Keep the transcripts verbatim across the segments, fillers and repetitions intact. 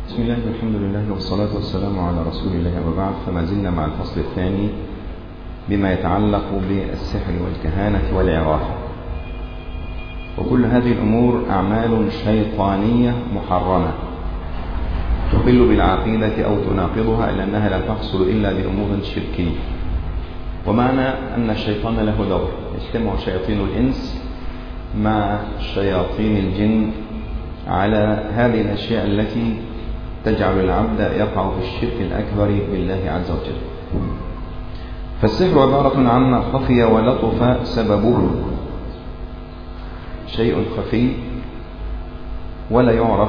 بسم الله والحمد لله والصلاة والسلام على رسول الله وبعد. فما زلنا مع الفصل الثاني بما يتعلق بالسحر والكهانة والعرافة، وكل هذه الأمور أعمال شيطانية محرمة تخل بالعقيدة أو تناقضها، إلا أنها لا تحصل إلا بأمور شركية. ومعنى أن الشيطان له دور، يجتمع شياطين الإنس مع شياطين الجن على هذه الأشياء التي تجعل العبد يقع في الشرك الأكبر بالله عز وجل. فالسحر عبارة عن ما خفي ولطف سببه، شيء خفي ولا يعرف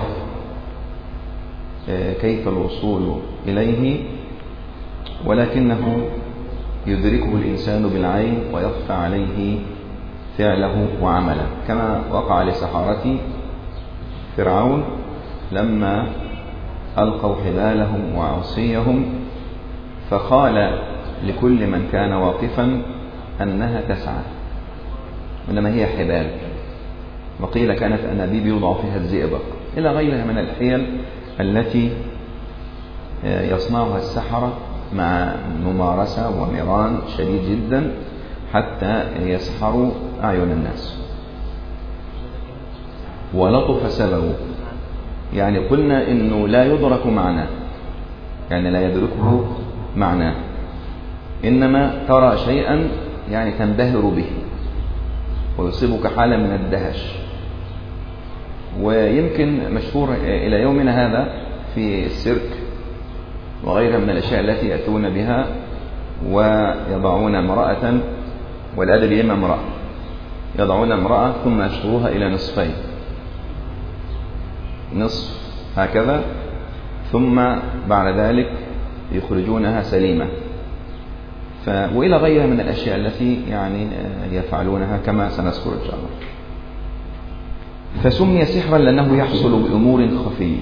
كيف الوصول إليه، ولكنه يدركه الإنسان بالعين ويخفى عليه فعله وعمله، كما وقع لسحرة فرعون لما ألقوا حبالهم وعصيهم، فقال لكل من كان واقفا أنها تسعى، إنما هي حبال، وقيل كانت أنابيب يوضع فيها الزئبق، إلى غيرها من الحيل التي يصنعها السحرة مع ممارسة ومران شديد جدا حتى يسحروا أعين الناس. ولطف سببه، يعني قلنا إنه لا يدرك معناه، يعني لا يدركه معناه، إنما ترى شيئا يعني تنبهر به ويصيبك حالة من الدهش. ويمكن مشهور إلى يومنا هذا في السيرك وغيرها من الأشياء التي يأتون بها ويضعون امرأة، والأدب إما امرأة، يضعون امرأة ثم يشطروها إلى نصفين، نصف هكذا، ثم بعد ذلك يخرجونها سليمة، ف... وإلى غيرها من الأشياء التي يعني يفعلونها كما سنذكر إن شاء الله. فسمي سحرا لأنه يحصل بأمور خفية.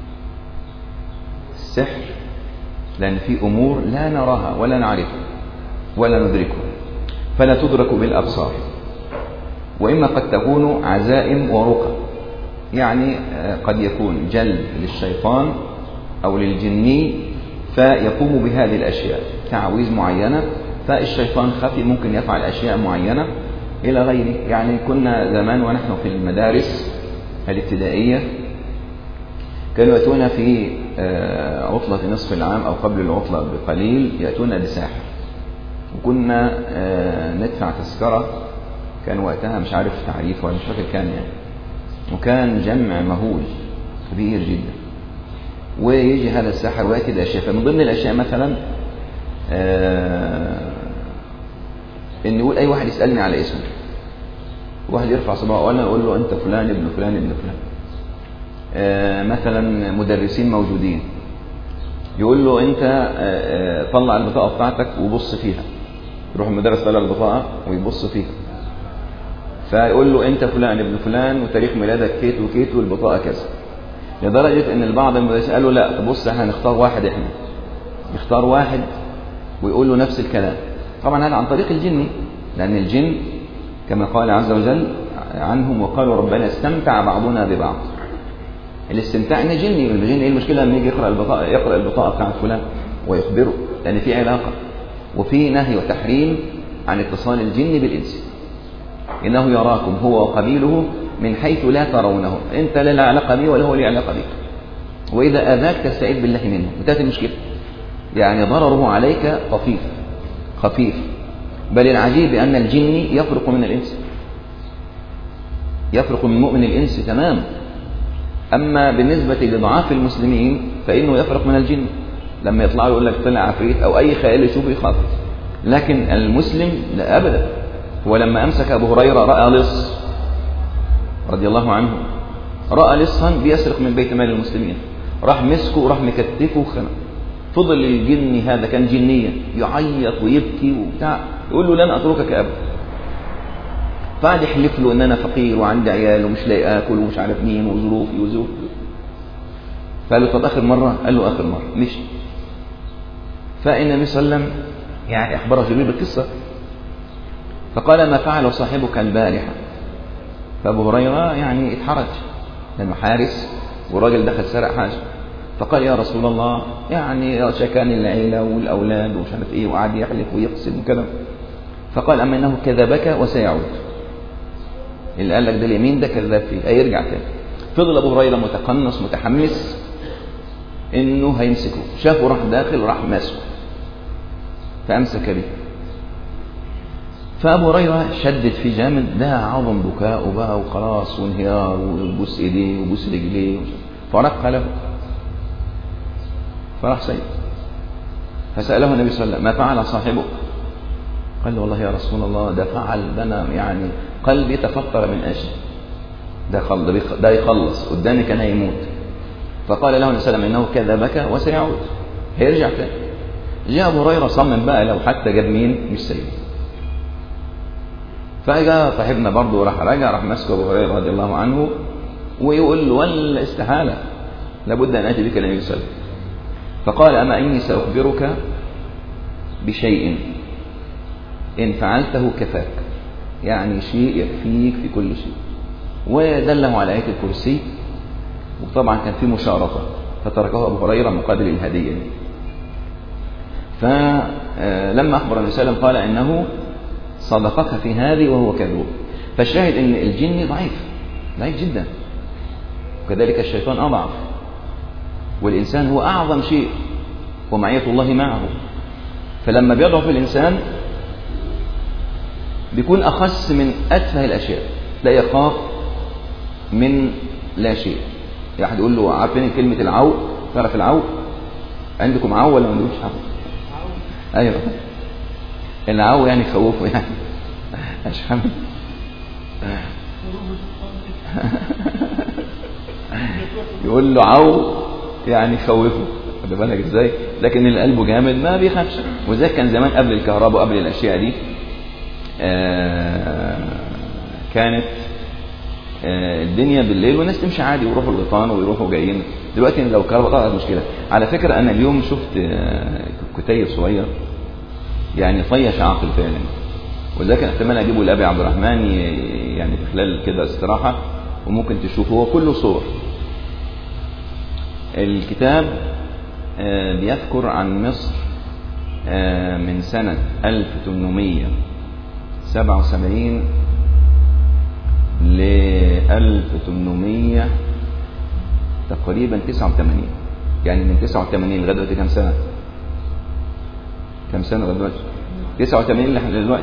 السحر لأن في أمور لا نراها ولا نعرفها ولا ندركها، فلا تدرك بالأبصار، وإما قد تكون عزائم ورقى، يعني قد يكون جلب للشيطان أو للجني فيقوم بهذه الأشياء، تعويذ معينة، فالشيطان خفي ممكن يفعل أشياء معينة إلى غيره. يعني كنا زمان ونحن في المدارس الابتدائية كانوا يأتون في عطلة نصف العام أو قبل العطلة بقليل يأتون بساحر، وكنا ندفع تذكرة، كان وقتها مش عارف تعريف ولا مش فاكر كام يعني، وكان جمع مهول كبير جدا، ويجي هذا الساحر ويأتي الأشياء. فمن ضمن الأشياء مثلا آه إن يقول أي واحد يسألني على اسمه، واحد يرفع صباعه ولا يقول له أنت فلان ابن فلان ابن فلان. آه مثلا مدرسين موجودين يقول له أنت آه آه طلع البطاقة بتاعتك وبص فيها، يروح المدرس طلع البطاقة ويبص فيها، فيقول له أنت فلان ابن فلان وتاريخ ميلادك كيت وكيت والبطاقة كذا، لدرجة أن البعض المدرسين قالوا لا بص هنختار واحد، إحنا يختار واحد ويقول له نفس الكلام. طبعا هذا عن طريق الجن، لأن الجن كما قال عز وجل عنهم وقالوا ربنا استمتع بعضنا ببعض. الاستمتاع إن جني، الجن إيه المشكلة لما يجي يقرأ البطاقة يقرأ البطاقة بتاعت فلان ويخبره، لأن في علاقة وفي نهي وتحريم عن اتصال الجن بالإنس. إنه يراكم هو وقبيله من حيث لا ترونه، أنت لا علاقة به ولا هو له علاقة بك، وإذا آذاك تستعيذ بالله منه وتأتي المشكلة. يعني ضرره عليك خفيف خفيف، بل العجيب أن الجن يفرق من الإنس، يفرق من مؤمن الإنس تمام. أما بالنسبة لضعاف المسلمين فإنه يفرق من الجن، لما يطلع يقول لك طلع عفريت أو أي خيال يشوفه يخاف، لكن المسلم لا أبدا. ولما أمسك أبو هريرة رأى لص رضي الله عنه، رأى لصا بيسرق من بيت مال المسلمين، راح مسكه وراح مكتفه وخنق. فضل الجن هذا كان جنيا يعيط ويبكي وبتاع، يقول له لن أتركك أبدا. فقعد يحلف له ان انا فقير وعندي عيال ومش لاقي اكل ومش عارف مين وظروفي وظروفي. فقال له طب اخر مره، قال له اخر مره مشي. فالنبي صلى الله عليه وسلم يعني اخبره جبريل بالقصه، فقال ما فعل صاحبك البارحه؟ فابو هريره يعني اتحرج لانه حارس والراجل دخل سرق حاجه، فقال يا رسول الله يعني شكاني العيلة والأولاد ومش عارف إيه، وقعد يحلف ويقسم وكذا. فقال أما إنه كذبك وسيعود، اللي قال لك ده اليمين ده كذاب فيه، هيرجع تاني. فضل أبو هريرة متقنص متحمس إنه هيمسكه، شافه راح داخل راح ماسكه فأمسك به. فأبو هريرة شدد في جامد، ده عظم بكاء بقى وخلاص وانهيار وبوس إيديه وبوس رجليه، فرق له فراح سيد. فسأله النبي صلى الله عليه وسلم ما فعل صاحبك؟ قال له والله يا رسول الله ده فعل، ده أنا يعني قلبي تفطر من أجل ده, ده يخلص قدامي كان هيموت. فقال له النبي صلى الله عليه وسلم إنه كذبك وسيعود، هيرجع تاني. جاء أبو هريرة صمم بقى لو حتى جاب مين مش سيد. فجاء صاحبنا برضه راح راجع راح مسك أبو هريرة رضي الله عنه ويقول له ولا استحالة لابد أن أتي بك النبي صلى الله عليه وسلم. فقال أما إني سأخبرك بشيء إن فعلته كفاك، يعني شيء يكفيك في كل شيء. ودله على آية الكرسي، وطبعا كان في مشارطة فتركه أبو هريرة مقابل الهدية. فلما أخبر النبي صلى الله عليه وسلم قال إنه صدقك في هذه وهو كذوب. فالشاهد إن الجن ضعيف ضعيف جدا، وكذلك الشيطان أضعف، والإنسان هو أعظم شيء ومعية الله معه. فلما بيضعف الإنسان بيكون أخس من أتفه الأشياء، لا يخاف من لا شيء. يعني يقول له عارفين كلمة العو؟ تعرف العو؟ عندكم عو ولا ما عندكمش عو؟ أيوة العو يعني خوفه يعني أشحم. يقول له عو يعني خوفه، خد بالك ازاي؟ لكن اللي قلبه جامد ما بيخافش. وذلك كان زمان قبل الكهرباء وقبل الأشياء دي آه كانت آه الدنيا بالليل والناس تمشي عادي ويروحوا الغيطان ويروحوا جايين. دلوقتي لو الكهرباء طلعت مشكلة. على فكرة أنا اليوم شفت آه كتيب صغير يعني طيش عاقل فعلا، وذلك احتمال أجيبه لأبي عبد الرحمن يعني في خلال كده استراحة وممكن تشوفه. هو كله صور. الكتاب آه بيذكر عن مصر آه من سنة ألف وثمانمائة وسبعة وسبعين ل ألف وثمانمائة تقريبا تسعة وثمانين، يعني من تسعة وثمانين لغاية دلوقتي كم سنة؟ كم سنة لغاية دلوقتي؟ تسعة وثمانين لحد دلوقتي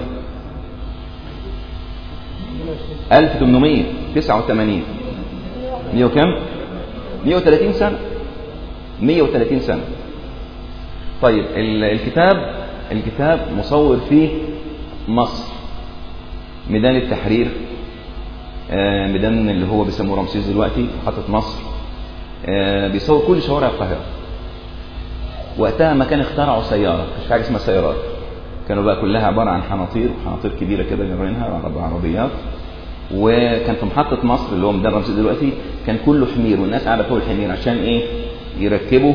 ألف وثمانمائة وتسعة وثمانين مية وكم؟ مية وثلاثين سنة مية وثلاثين سنة. طيب الكتاب الكتاب مصور فيه مصر، ميدان التحرير، ميدان اللي هو بيسموه رمسيس دلوقتي، محطة مصر، بيصور كل شوارع القاهرة. وقتها ما كان اخترعوا سيارة، مش حاجة اسمها سيارات، كانوا بقى كلها عبارة عن حناطير، حناطير كبيرة كده جايبينها عربيات. وكان في محطة مصر اللي هو ميدان رمسيس دلوقتي كان كله حمير، والناس قاعدة فوق الحمير عشان ايه؟ يركبوا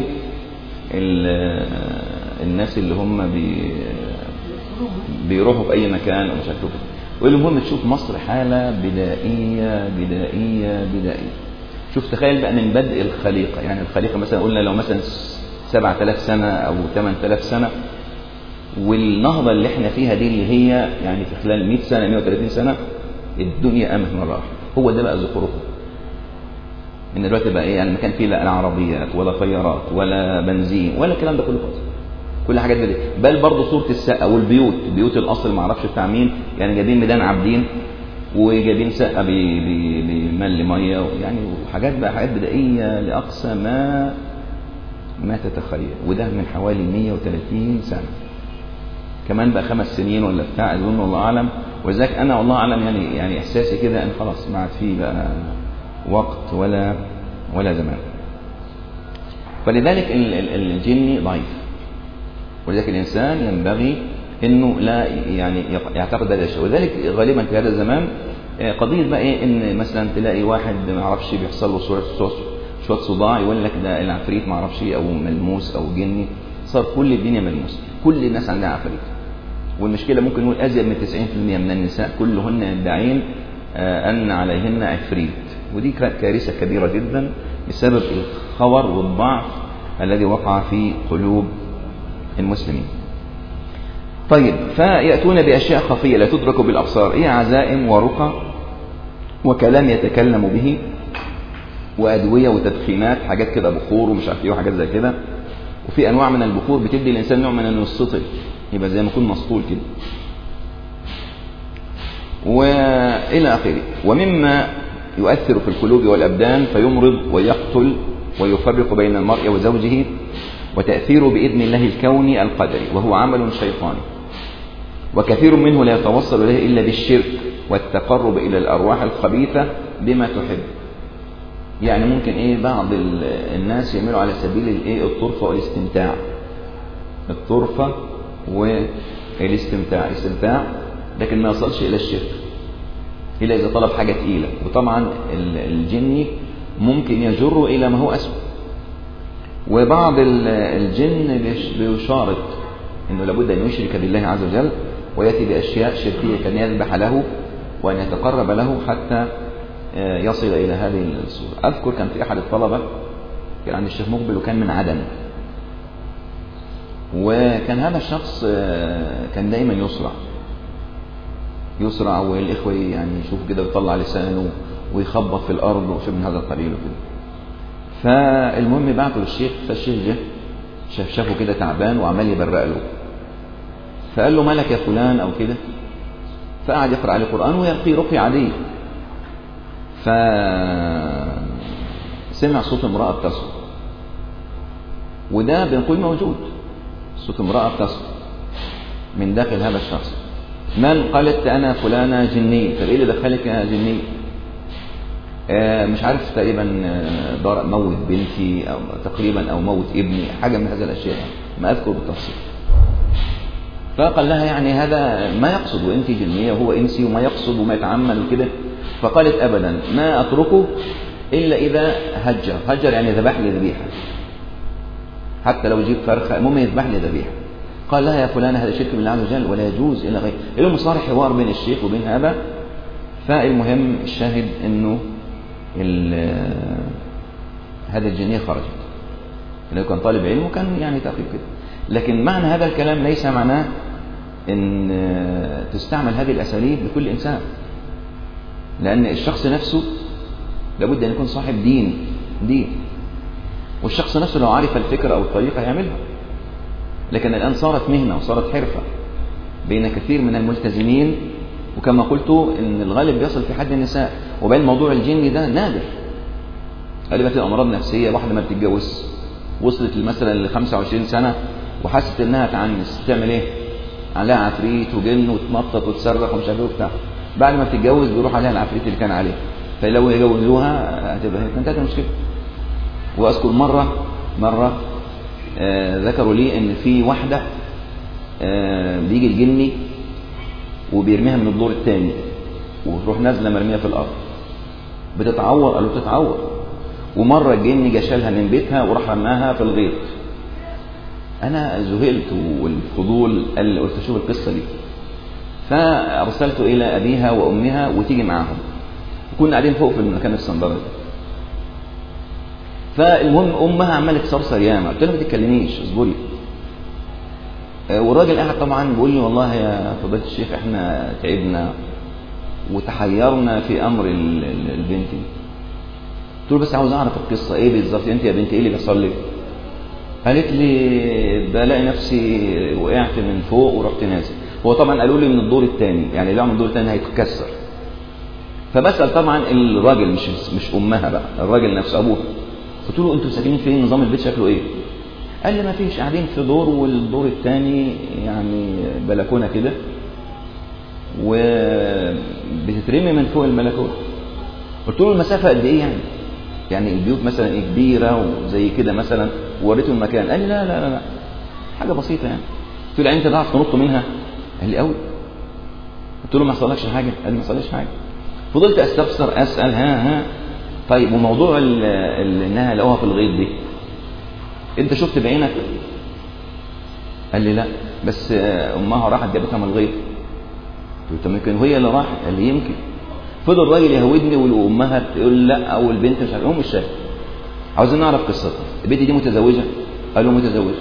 الناس اللي هم بي بيروحوا في اي مكان ومش عارف. والمهم تشوف مصر حالة بدائية بدائية بدائية. شوف تخيل بقى من بدء الخليقة، يعني الخليقة مثلا قلنا لو مثلا سبعة آلاف سنة أو ثمانية آلاف سنة، والنهضة اللي احنا فيها دي اللي هي يعني في خلال مئة سنة مئة وثلاثين سنة الدنيا قامت مرة واحدة. هو ده بقى زخرفه. من دلوقتي بقى ايه؟ يعني ما كان فيه لا عربيات ولا طيارات ولا بنزين ولا الكلام ده كله خالص، كل حاجات دي. بل برضه صورة السقة والبيوت، بيوت الأصل ما اعرفش بتاع مين، يعني جايبين ميدان عابدين وجايبين سقة بمل مية، يعني وحاجات بقى حاجات بدائية لأقصى ما ما تتخيل. وده من حوالي مئة وثلاثين سنة، كمان بقى خمس سنين ولا بتاع أظن الله أعلم. ولذلك أنا والله أعلم يعني يعني إحساسي كده أن خلاص ما عاد فيه بقى وقت ولا ولا زمان. فلذلك الجن ضعيف، ولذلك الإنسان ينبغي إنه لا يعني يعتقد هذا الشيء. وذلك غالبا في هذا الزمان قضية بقى إيه؟ إن مثلا تلاقي واحد ما عرفش بيحصل له صورة شوية صداع يقول لك ده العفريت ما عرفش أو ملموس أو جني. صار كل الدنيا ملموس، كل الناس عندها عفريت. والمشكلة ممكن نقول أزيد من تسعين بالمئة من النساء كلهن يدعين أن عليهن عفريت، ودي كارثة كبيرة جدا بسبب الخور والضعف الذي وقع في قلوب المسلمين. طيب، فيأتون بأشياء خفية لا تدرك بالأبصار، هي عزائم ورقى وكلام يتكلم به وأدوية وتدخينات، حاجات كده بخور ومش عارف ايه وحاجات زي كده. وفي أنواع من البخور بتدي الإنسان نوع من أنه يسطل، يبقى زي ما يكون مسطول كده، وإلى آخره. ومما يؤثر في القلوب والأبدان فيمرض ويقتل ويفرق بين المرء وزوجه، وتأثيره بإذن الله الكوني القدري، وهو عمل شيطاني، وكثير منه لا يتوصل إليه إلا بالشرك والتقرب إلى الأرواح الخبيثة بما تحب. يعني ممكن إيه بعض الناس يعملوا على سبيل الإيه الطرفة والاستمتاع، الطرفة والاستمتاع استمتاع لكن ما يصلش إلى الشرك إلا إذا طلب حاجة تقيلة. وطبعا الجن ممكن يجر إلى ما هو أسوأ. وبعض الجن بيشارط إنه لابد أن يشرك بالله عز وجل ويأتي بأشياء شركية كان يذبح له وأن يتقرب له حتى يصل إلى هذه الصورة. أذكر كان في أحد الطلبة كان عند الشيخ مقبل وكان من عدن، وكان هذا الشخص كان دائما يصرع يصرع والإخوة يعني يشوف كده ويطلع لسانه ويخبط في الأرض وشيء من هذا القبيل وكده. فالمهم بعته للشيخ، فالشيخ جه شاف شافه كده تعبان وعمال يبرق له، فقال له مالك يا فلان أو كده، فقعد يقرأ عليه القرآن ويلقي رقية عادية. فسمع صوت امرأة بتصرخ، وده بنقول موجود صوت امرأة بتصرخ من داخل هذا الشخص. من قالت أنا فلانة جنية، طب إيه اللي دخلك يا جنية؟ آه مش عارف تقريبا دار موت بنتي أو تقريبا أو موت ابني، حاجة من هذه الأشياء ما أذكر بالتفصيل. فقال لها يعني هذا ما يقصد، وأنت جنية وهو إنسي وما يقصد وما يتعمل وكده. فقالت أبدا ما أتركه إلا إذا هجر هجر يعني ذبح لي ذبيحة، حتى لو جيب فرخة المهم يذبح لي ذبيحة. قال لها يا فلانة هذا شرك بالله عز وجل ولا يجوز إلى غيره. اليوم صار حوار بين الشيخ وبين هذا. فالمهم الشاهد إنه هذا الجنية خرجت، لأنه كان طالب علم وكان يعني تقريب كده. لكن معنى هذا الكلام ليس معناه أن تستعمل هذه الأساليب لكل إنسان، لأن الشخص نفسه لابد أن يكون صاحب دين دين والشخص نفسه لو عارف الفكرة أو الطريقة يعملها. لكن الآن صارت مهنة وصارت حرفة بين كثير من الملتزمين، وكما قلت إن الغالب بيصل في حد النساء، وبين موضوع الجن ده نادر. غالبا الأمراض نفسية، واحدة ما بتتجوز وصلت مثلا ل خمسة وعشرين سنة وحست إنها تعنس، تعمل إيه؟ عليها عفريت وجن وتنطط وتصرخ ومش عارف ايه وبتاع. بعد ما بتتجوز بيروح عليها العفريت اللي كان عليه، فلو يجوزوها هتبقى انتهت المشكلة. وأذكر مرة مرة آه ذكروا لي إن في واحدة آه بيجي الجني وبيرميها من الدور الثاني وتروح نازلة مرمية في الأرض بتتعور، قالوا بتتعور. ومرة الجني جا شالها من بيتها وراح رماها في الغيط. أنا ذهلت والفضول قال قلت أشوف القصة دي، فأرسلت إلى أبيها وأمها وتيجي معاهم، وكنا قاعدين فوق في المكان الصندرة. فالمهم أمها عمالة تصرصر ياما، قلت لها ما تتكلميش اصبري. والراجل قاعد طبعا بيقول لي والله يا فضيلة الشيخ احنا تعبنا وتحيرنا في أمر البنت. قلت له بس عاوز أعرف القصة إيه بالظبط، أنت يا بنتي إيه اللي بيحصل لك؟ قالت لي بلاقي نفسي وقعت من فوق ورحت نازل. هو طبعا قالوا لي من الدور الثاني، يعني لو من الدور الثاني هيتكسر. فبسأل طبعا الراجل مش مش أمها بقى، الراجل نفسه أبوها. قلت له أنتوا ساكنين فين؟ نظام البيت شكله إيه؟ قال لي ما فيش، قاعدين في دور والدور الثاني يعني بلكونة كده وبتترمي من فوق البلكونة. قلت له المسافة قد إيه يعني؟ يعني البيوت مثلا إيه كبيرة وزي كده مثلا، ووريته المكان. قال لي لا لا لا حاجة بسيطة يعني. قلت له يعني أنت تعرف تنط منها؟ قال لي قوي. قلت له ما حصلكش حاجة؟ قال لي ما حصلش حاجة. فضلت أستفسر أسأل ها ها طيب وموضوع إنها لقوها في الغيط دي أنت شفت بعينك؟ قال لي لا بس أمها راحت جابتها من الغيط. قلت له يمكن هي اللي راحت. قال لي يمكن. فضل الراجل يهودني وأمها تقول لا أو البنت مش عارف، هم مش شايف. عاوزين نعرف قصتها. البنت دي متزوجة؟ قالوا متزوج.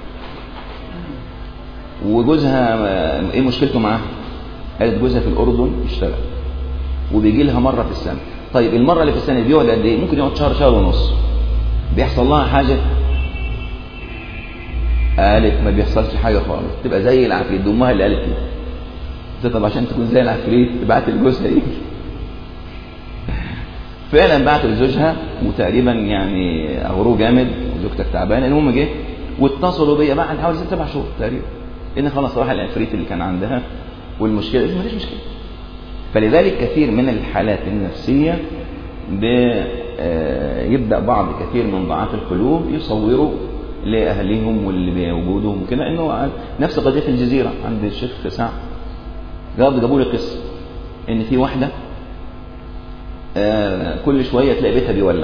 وجوزها ايه مشكلته معاها؟ قالت جوزها في الاردن اشتغل وبيجي لها مره في السنه. طيب المره اللي في السنه بيقعد قد ايه؟ ممكن يقعد شهر شهر ونص. بيحصل لها حاجه؟ قالت ما بيحصلش حاجه خالص، تبقى زي العفريت. دي امها اللي قالت كده. طب عشان تكون زي العفريت تبعت لجوزها ايه؟ فعلا بعت لزوجها وتقريبا يعني اغروه جامد وزوجتك تعبانه. المهم جه واتصلوا بيا بعد حوالي ست سبع شهور تقريبا ان خلاص راح العفريت اللي كان عندها والمشكله ما فيش مشكله. فلذلك كثير من الحالات النفسيه يبدا بعض كثير من ضعاف القلوب يصوروا لاهليهم واللي بوجودهم وكده انه نفس قضيه الجزيره عند الشيخ سعد. جابوا لي قصه ان في واحده آه كل شويه تلاقي بيتها بيولع.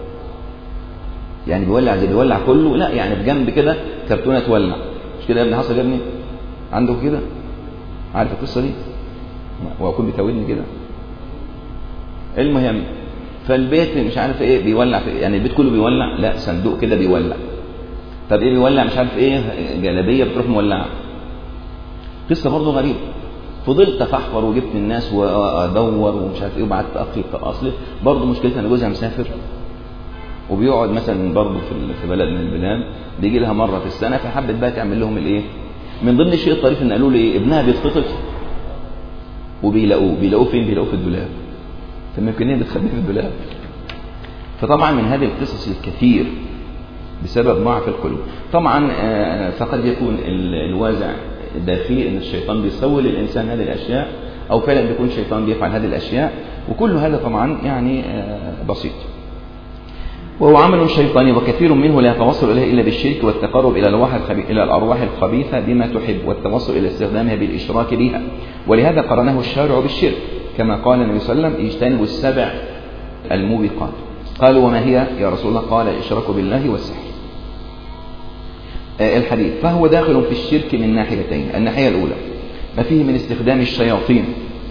يعني بيولع زي بيولع كله؟ لا، يعني بجنب كده كرتونه تولع. مش كده يا ابني؟ حصل يا ابني عنده كده؟ عارف القصه دي؟ هو يكون بيتاودني كده. المهم فالبيت مش عارف ايه بيولع في، يعني البيت كله بيولع. لا، صندوق كده بيولع. طب ايه بيولع؟ مش عارف ايه، جلابيه بتروح مولعه. قصه برضه غريبه. فضلت افحفر وجبت الناس وادور ومش عارف ايه وبعت اخي اصلي. برضه مشكلتها ان جوزها مسافر وبيقعد مثلا برضه في في بلد من البلاد، بيجي لها مره في السنه، فحبت بقى تعمل لهم الايه. من ضمن الشيء الطريف ان قالوا لي إيه؟ ابنها بيتخطف وبيلاقوه. بيلاقوه فين؟ بيلاقوه في الدولاب. فممكن هي بتخبيه في الدولاب. فطبعا من هذه القصص الكثير بسبب ضعف القلوب. طبعا فقد يكون الوازع داخلي ان الشيطان بيسول للانسان هذه الاشياء، او فعلا بيكون الشيطان بيفعل هذه الاشياء، وكل هذا طبعا يعني بسيط. وهو عمل شيطاني وكثير منه لا يتوصل اليه الا بالشرك والتقرب الى الارواح الى الارواح الخبيثه بما تحب، والتوصل الى استخدامها بالاشراك بها. ولهذا قرنه الشارع بالشرك كما قال النبي صلى الله عليه وسلم اجتنبوا السبع الموبقات. قالوا وما هي يا رسول الله؟ قال الاشراك بالله والسحر. الحديث فهو داخل في الشرك من ناحيتين. الناحية الأولى ما فيه من استخدام الشياطين.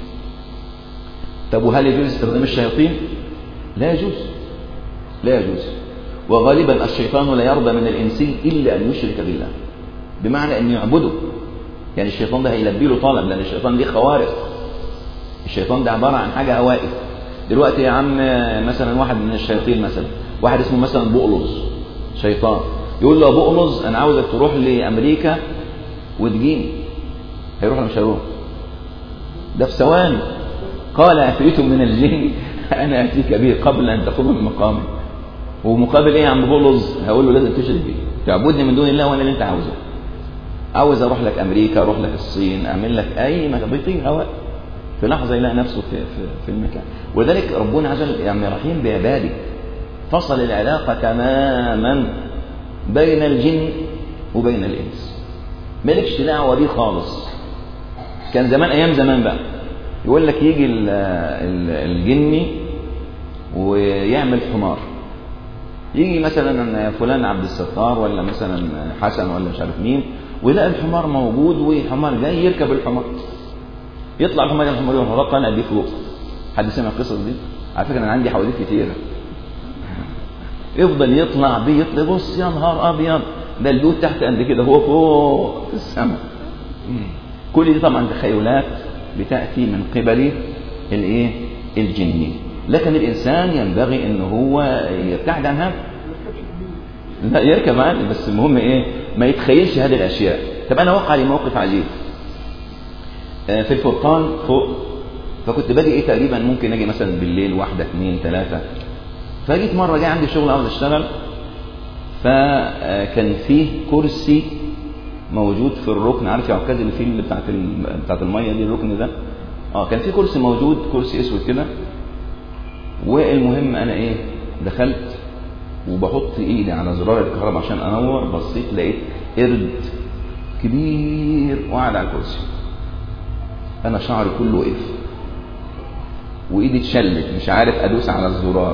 طب وهل يجوز استخدام الشياطين؟ لا يجوز، لا يجوز. وغالبا الشيطان لا يرضى من الإنسي إلا أن يشرك بالله، بمعنى أن يعبده. يعني الشيطان ده هيلبي له طلب، لأن الشيطان ليه خوارق. الشيطان ده عبارة عن حاجة هوائف. دلوقتي يا عم مثلا واحد من الشياطين، مثلا واحد اسمه مثلا بؤلص شيطان، يقول له يا بؤلص انا عاوزك تروح لامريكا وتجيني. هيروح ولا مش هيروح؟ ده في ثواني. قال عفريت من الجن انا اتيك به قبل ان تقوم من مقامي. ومقابل ايه يا عم بؤلص؟ هقول له لازم تشرك بي، تعبدني من دون الله وانا اللي انت عاوزه. عاوز اروح لك امريكا، اروح لك الصين، اعمل لك اي مكان، بيطير هواء في لحظه يلاقي نفسه في في, في المكان. ولذلك ربنا عز وجل يعني رحيم بعباده، فصل العلاقه تماما بين الجن وبين الإنس. مالكش دعوة بيه خالص. كان زمان أيام زمان بقى يقول لك يجي الجني ويعمل حمار. يجي مثلا فلان عبد الستار ولا مثلا حسن ولا مش عارف مين، ويلاقي الحمار موجود والحمار جاي يركب الحمار. يطلع الحمار الحمار يروح انا اديه فلوس. حد سمع القصص دي؟ على فكرة أنا عندي حواديت كتيرة. يفضل يطلع بيه يطلع، بص يا نهار ابيض ده البيوت تحت قد كده، هو فوق في السماء. كل دي طبعا تخيلات بتاتي من قبل الايه الجني. لكن الانسان ينبغي ان هو يبتعد عن هذا. لا يركب عادي، بس المهم ايه ما يتخيلش هذه الاشياء. طب انا وقع لي موقف عجيب في الفرقان فوق. فكنت باجي ايه تقريبا ممكن اجي مثلا بالليل واحده اثنين ثلاثه. فجيت مرة جاي عندي شغل عاوز اشتغل، فكان فيه كرسي موجود في الركن. عارف يا عكاز اللي فيه اللي بتاعت بتاعت الميه دي الركن ده؟ اه كان فيه كرسي موجود، كرسي اسود كده. والمهم انا ايه دخلت وبحط ايدي على زرار الكهرباء عشان انور، بصيت لقيت قرد كبير وقاعد على الكرسي. انا شعري كله وقف وايدي اتشلت، مش عارف ادوس على الزرار.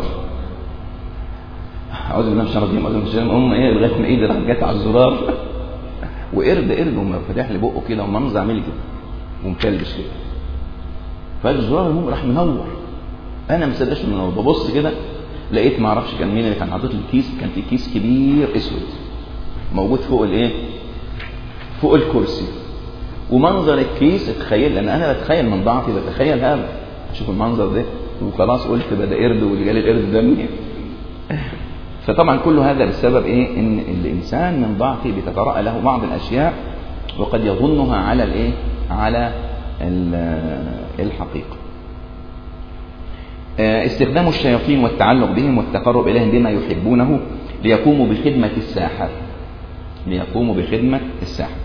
اعوذ بالله من الشيطان الرجيم. اعوذ بالله من الشيطان الرجيم. ايه لغايه ما ايدي راحت جت على الزرار وقرد قرد وفتح لي بقه كده ومنظر عامل كده ومكلبش كده. فالزرار المهم راح منور. انا ما مصدقش منور. ببص كده لقيت ما اعرفش كان مين اللي كان حاطط لي كيس. كان في كيس كبير اسود موجود فوق الايه، فوق الكرسي. ومنظر الكيس اتخيل، لان انا بتخيل من ضعفي بتخيل هذا، شوف المنظر ده وخلاص قلت بدا قرد واللي جال القرد ده منين. فطبعا كل هذا بسبب ايه؟ ان الانسان من ضعفه بتترأى له بعض الاشياء وقد يظنها على الايه، على الحقيقه. استخدام الشياطين والتعلق بهم والتقرب اليهم بما يحبونه ليقوموا بخدمه الساحر، ليقوموا بخدمه الساحر.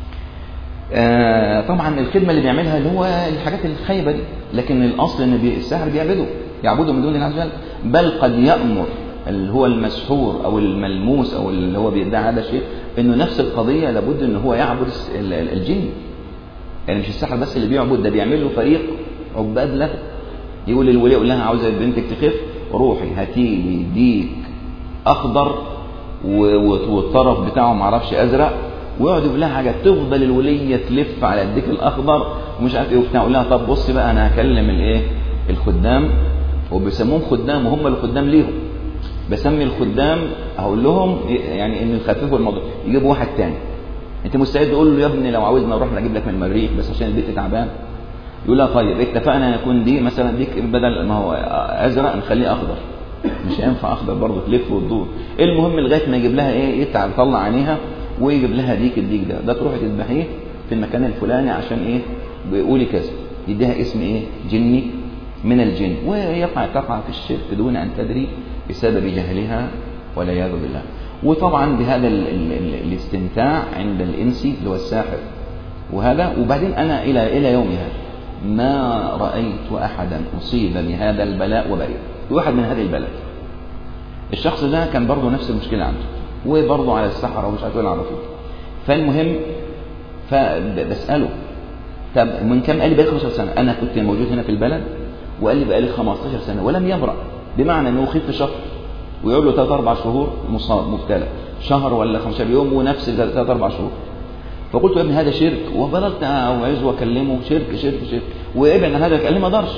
آه طبعا الخدمه اللي بيعملها اللي هو الحاجات الخايبه دي، لكن الاصل ان الساحر بيعبده يعبده من دون الله عز وجل، بل قد يامر اللي هو المسحور او الملموس او اللي هو بيدعي هذا الشيء انه نفس القضيه لابد ان هو يعبد الجن. يعني مش الساحر بس اللي بيعبد، ده بيعمل له فريق عباد له. يقول للولي يقول لها عاوزه بنتك تخف، روحي هاتي لي ديك اخضر والطرف بتاعه ما اعرفش ازرق، ويقعد يقول لها حاجه، تفضل الوليه تلف على الديك الاخضر ومش عارف ايه وبتاع. اقول لها طب بصي بقى انا هكلم الايه الخدام، وبيسموهم خدام وهم الخدام ليهم، بسمي الخدام هقول لهم يعني ان يخففوا الموضوع، يجيبوا واحد تاني. انت مستعد تقول له يا ابني لو عاوزنا نروح نجيب لك من المريخ بس عشان البيت تعبان؟ يقول لها طيب اتفقنا يكون دي مثلا ديك بدل ما هو ازرق نخليه اخضر، مش هينفع اخضر برضه تلف وتدور. المهم لغايه ما يجيب لها ايه، يتعب يطلع عينيها ويجيب لها ديك، الديك ده ده تروح تذبحيه في المكان الفلاني عشان ايه، بيقولي كذا، يديها اسم ايه، جني من الجن، ويقع تقع في الشرك دون ان تدري بسبب جهلها والعياذ بالله. وطبعا بهذا ال ال ال الاستمتاع عند الانسي اللي هو الساحر وهذا. وبعدين انا الى الى يومي هذا ما رايت احدا اصيب بهذا البلاء وبرئ. واحد من هذه البلد الشخص ده كان برضه نفس المشكله عنده، وبرضه على السحرة ومش عارف ايه على طول. فالمهم فبساله طب من كم؟ قال لي بقالي خمستاشر سنه. انا كنت موجود هنا في البلد وقال لي بقالي خمستاشر سنه ولم يبرأ، بمعنى انه خف شهر ويقول له ثلاث اربع شهور مصاب مبتلى، شهر ولا خمستاشر يوم ونفس ثلاث اربع شهور. فقلت يا ابني هذا شرك، وفضلت اوعظه واكلمه شرك شرك شرك، وابن هذا الكلام ما قدرش،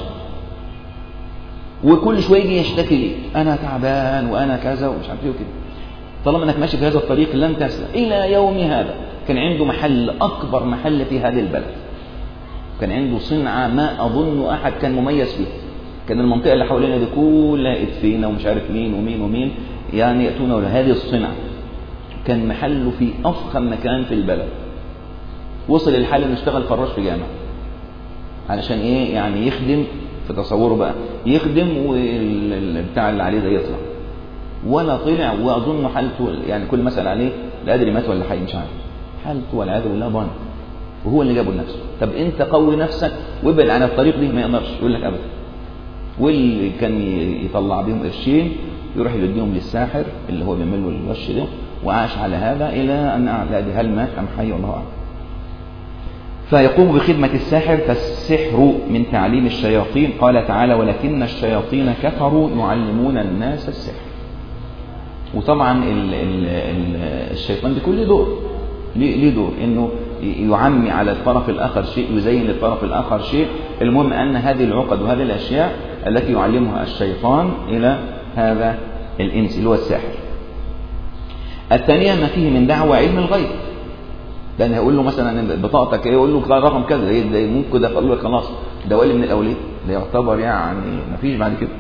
وكل شويه يجي يشتكي لي انا تعبان وانا كذا ومش عارف ايه وكده. طالما انك ماشي في هذا الطريق لن تسلم. الى يوم هذا كان عنده محل، اكبر محل في هذه البلد، كان عنده صنعه ما اظن احد كان مميز فيها. كان المنطقه اللي حوالينا دي كلها ادفينا ومش عارف مين ومين ومين يعني ياتون ولا هذه الصنعه. كان محله في افخم مكان في البلد، وصل الحال انه اشتغل فراش في جامع علشان ايه، يعني يخدم في تصوره بقى، يخدم والبتاع اللي عليه ده يطلع، ولا طلع. واظن حالته يعني كل مسألة عليه لا ادري مات ولا حي مش عارف، حالته والعياذ بالله ضان، وهو اللي جابه لنفسه. طب انت قوي نفسك وابعد عن الطريق دي، ما يقدرش يقول لك ابدا. واللي كان يطلع بيهم قرشين يروح يديهم للساحر اللي هو بيعمل له الوش ده، وعاش على هذا الى ان اعلى هل مات ام حي والله اعلم. فيقوم بخدمة الساحر. فالسحر من تعليم الشياطين، قال تعالى ولكن الشياطين كفروا يعلمون الناس السحر. وطبعا ال ال ال الشيطان بكل دور ليه دور انه يعمي على الطرف الاخر شيء، يزين للطرف الاخر شيء. المهم ان هذه العقد وهذه الاشياء التي يعلمها الشيطان الى هذا الانس اللي هو الساحر. الثانية ما فيه من دعوة علم الغيب، لأن هيقول له مثلا بطاقتك ايه، يقول له رقم كذا، ايه ممكن ده يقول له خلاص ده ولي من الاولياء، ده يعتبر يعني ما فيش بعد كده.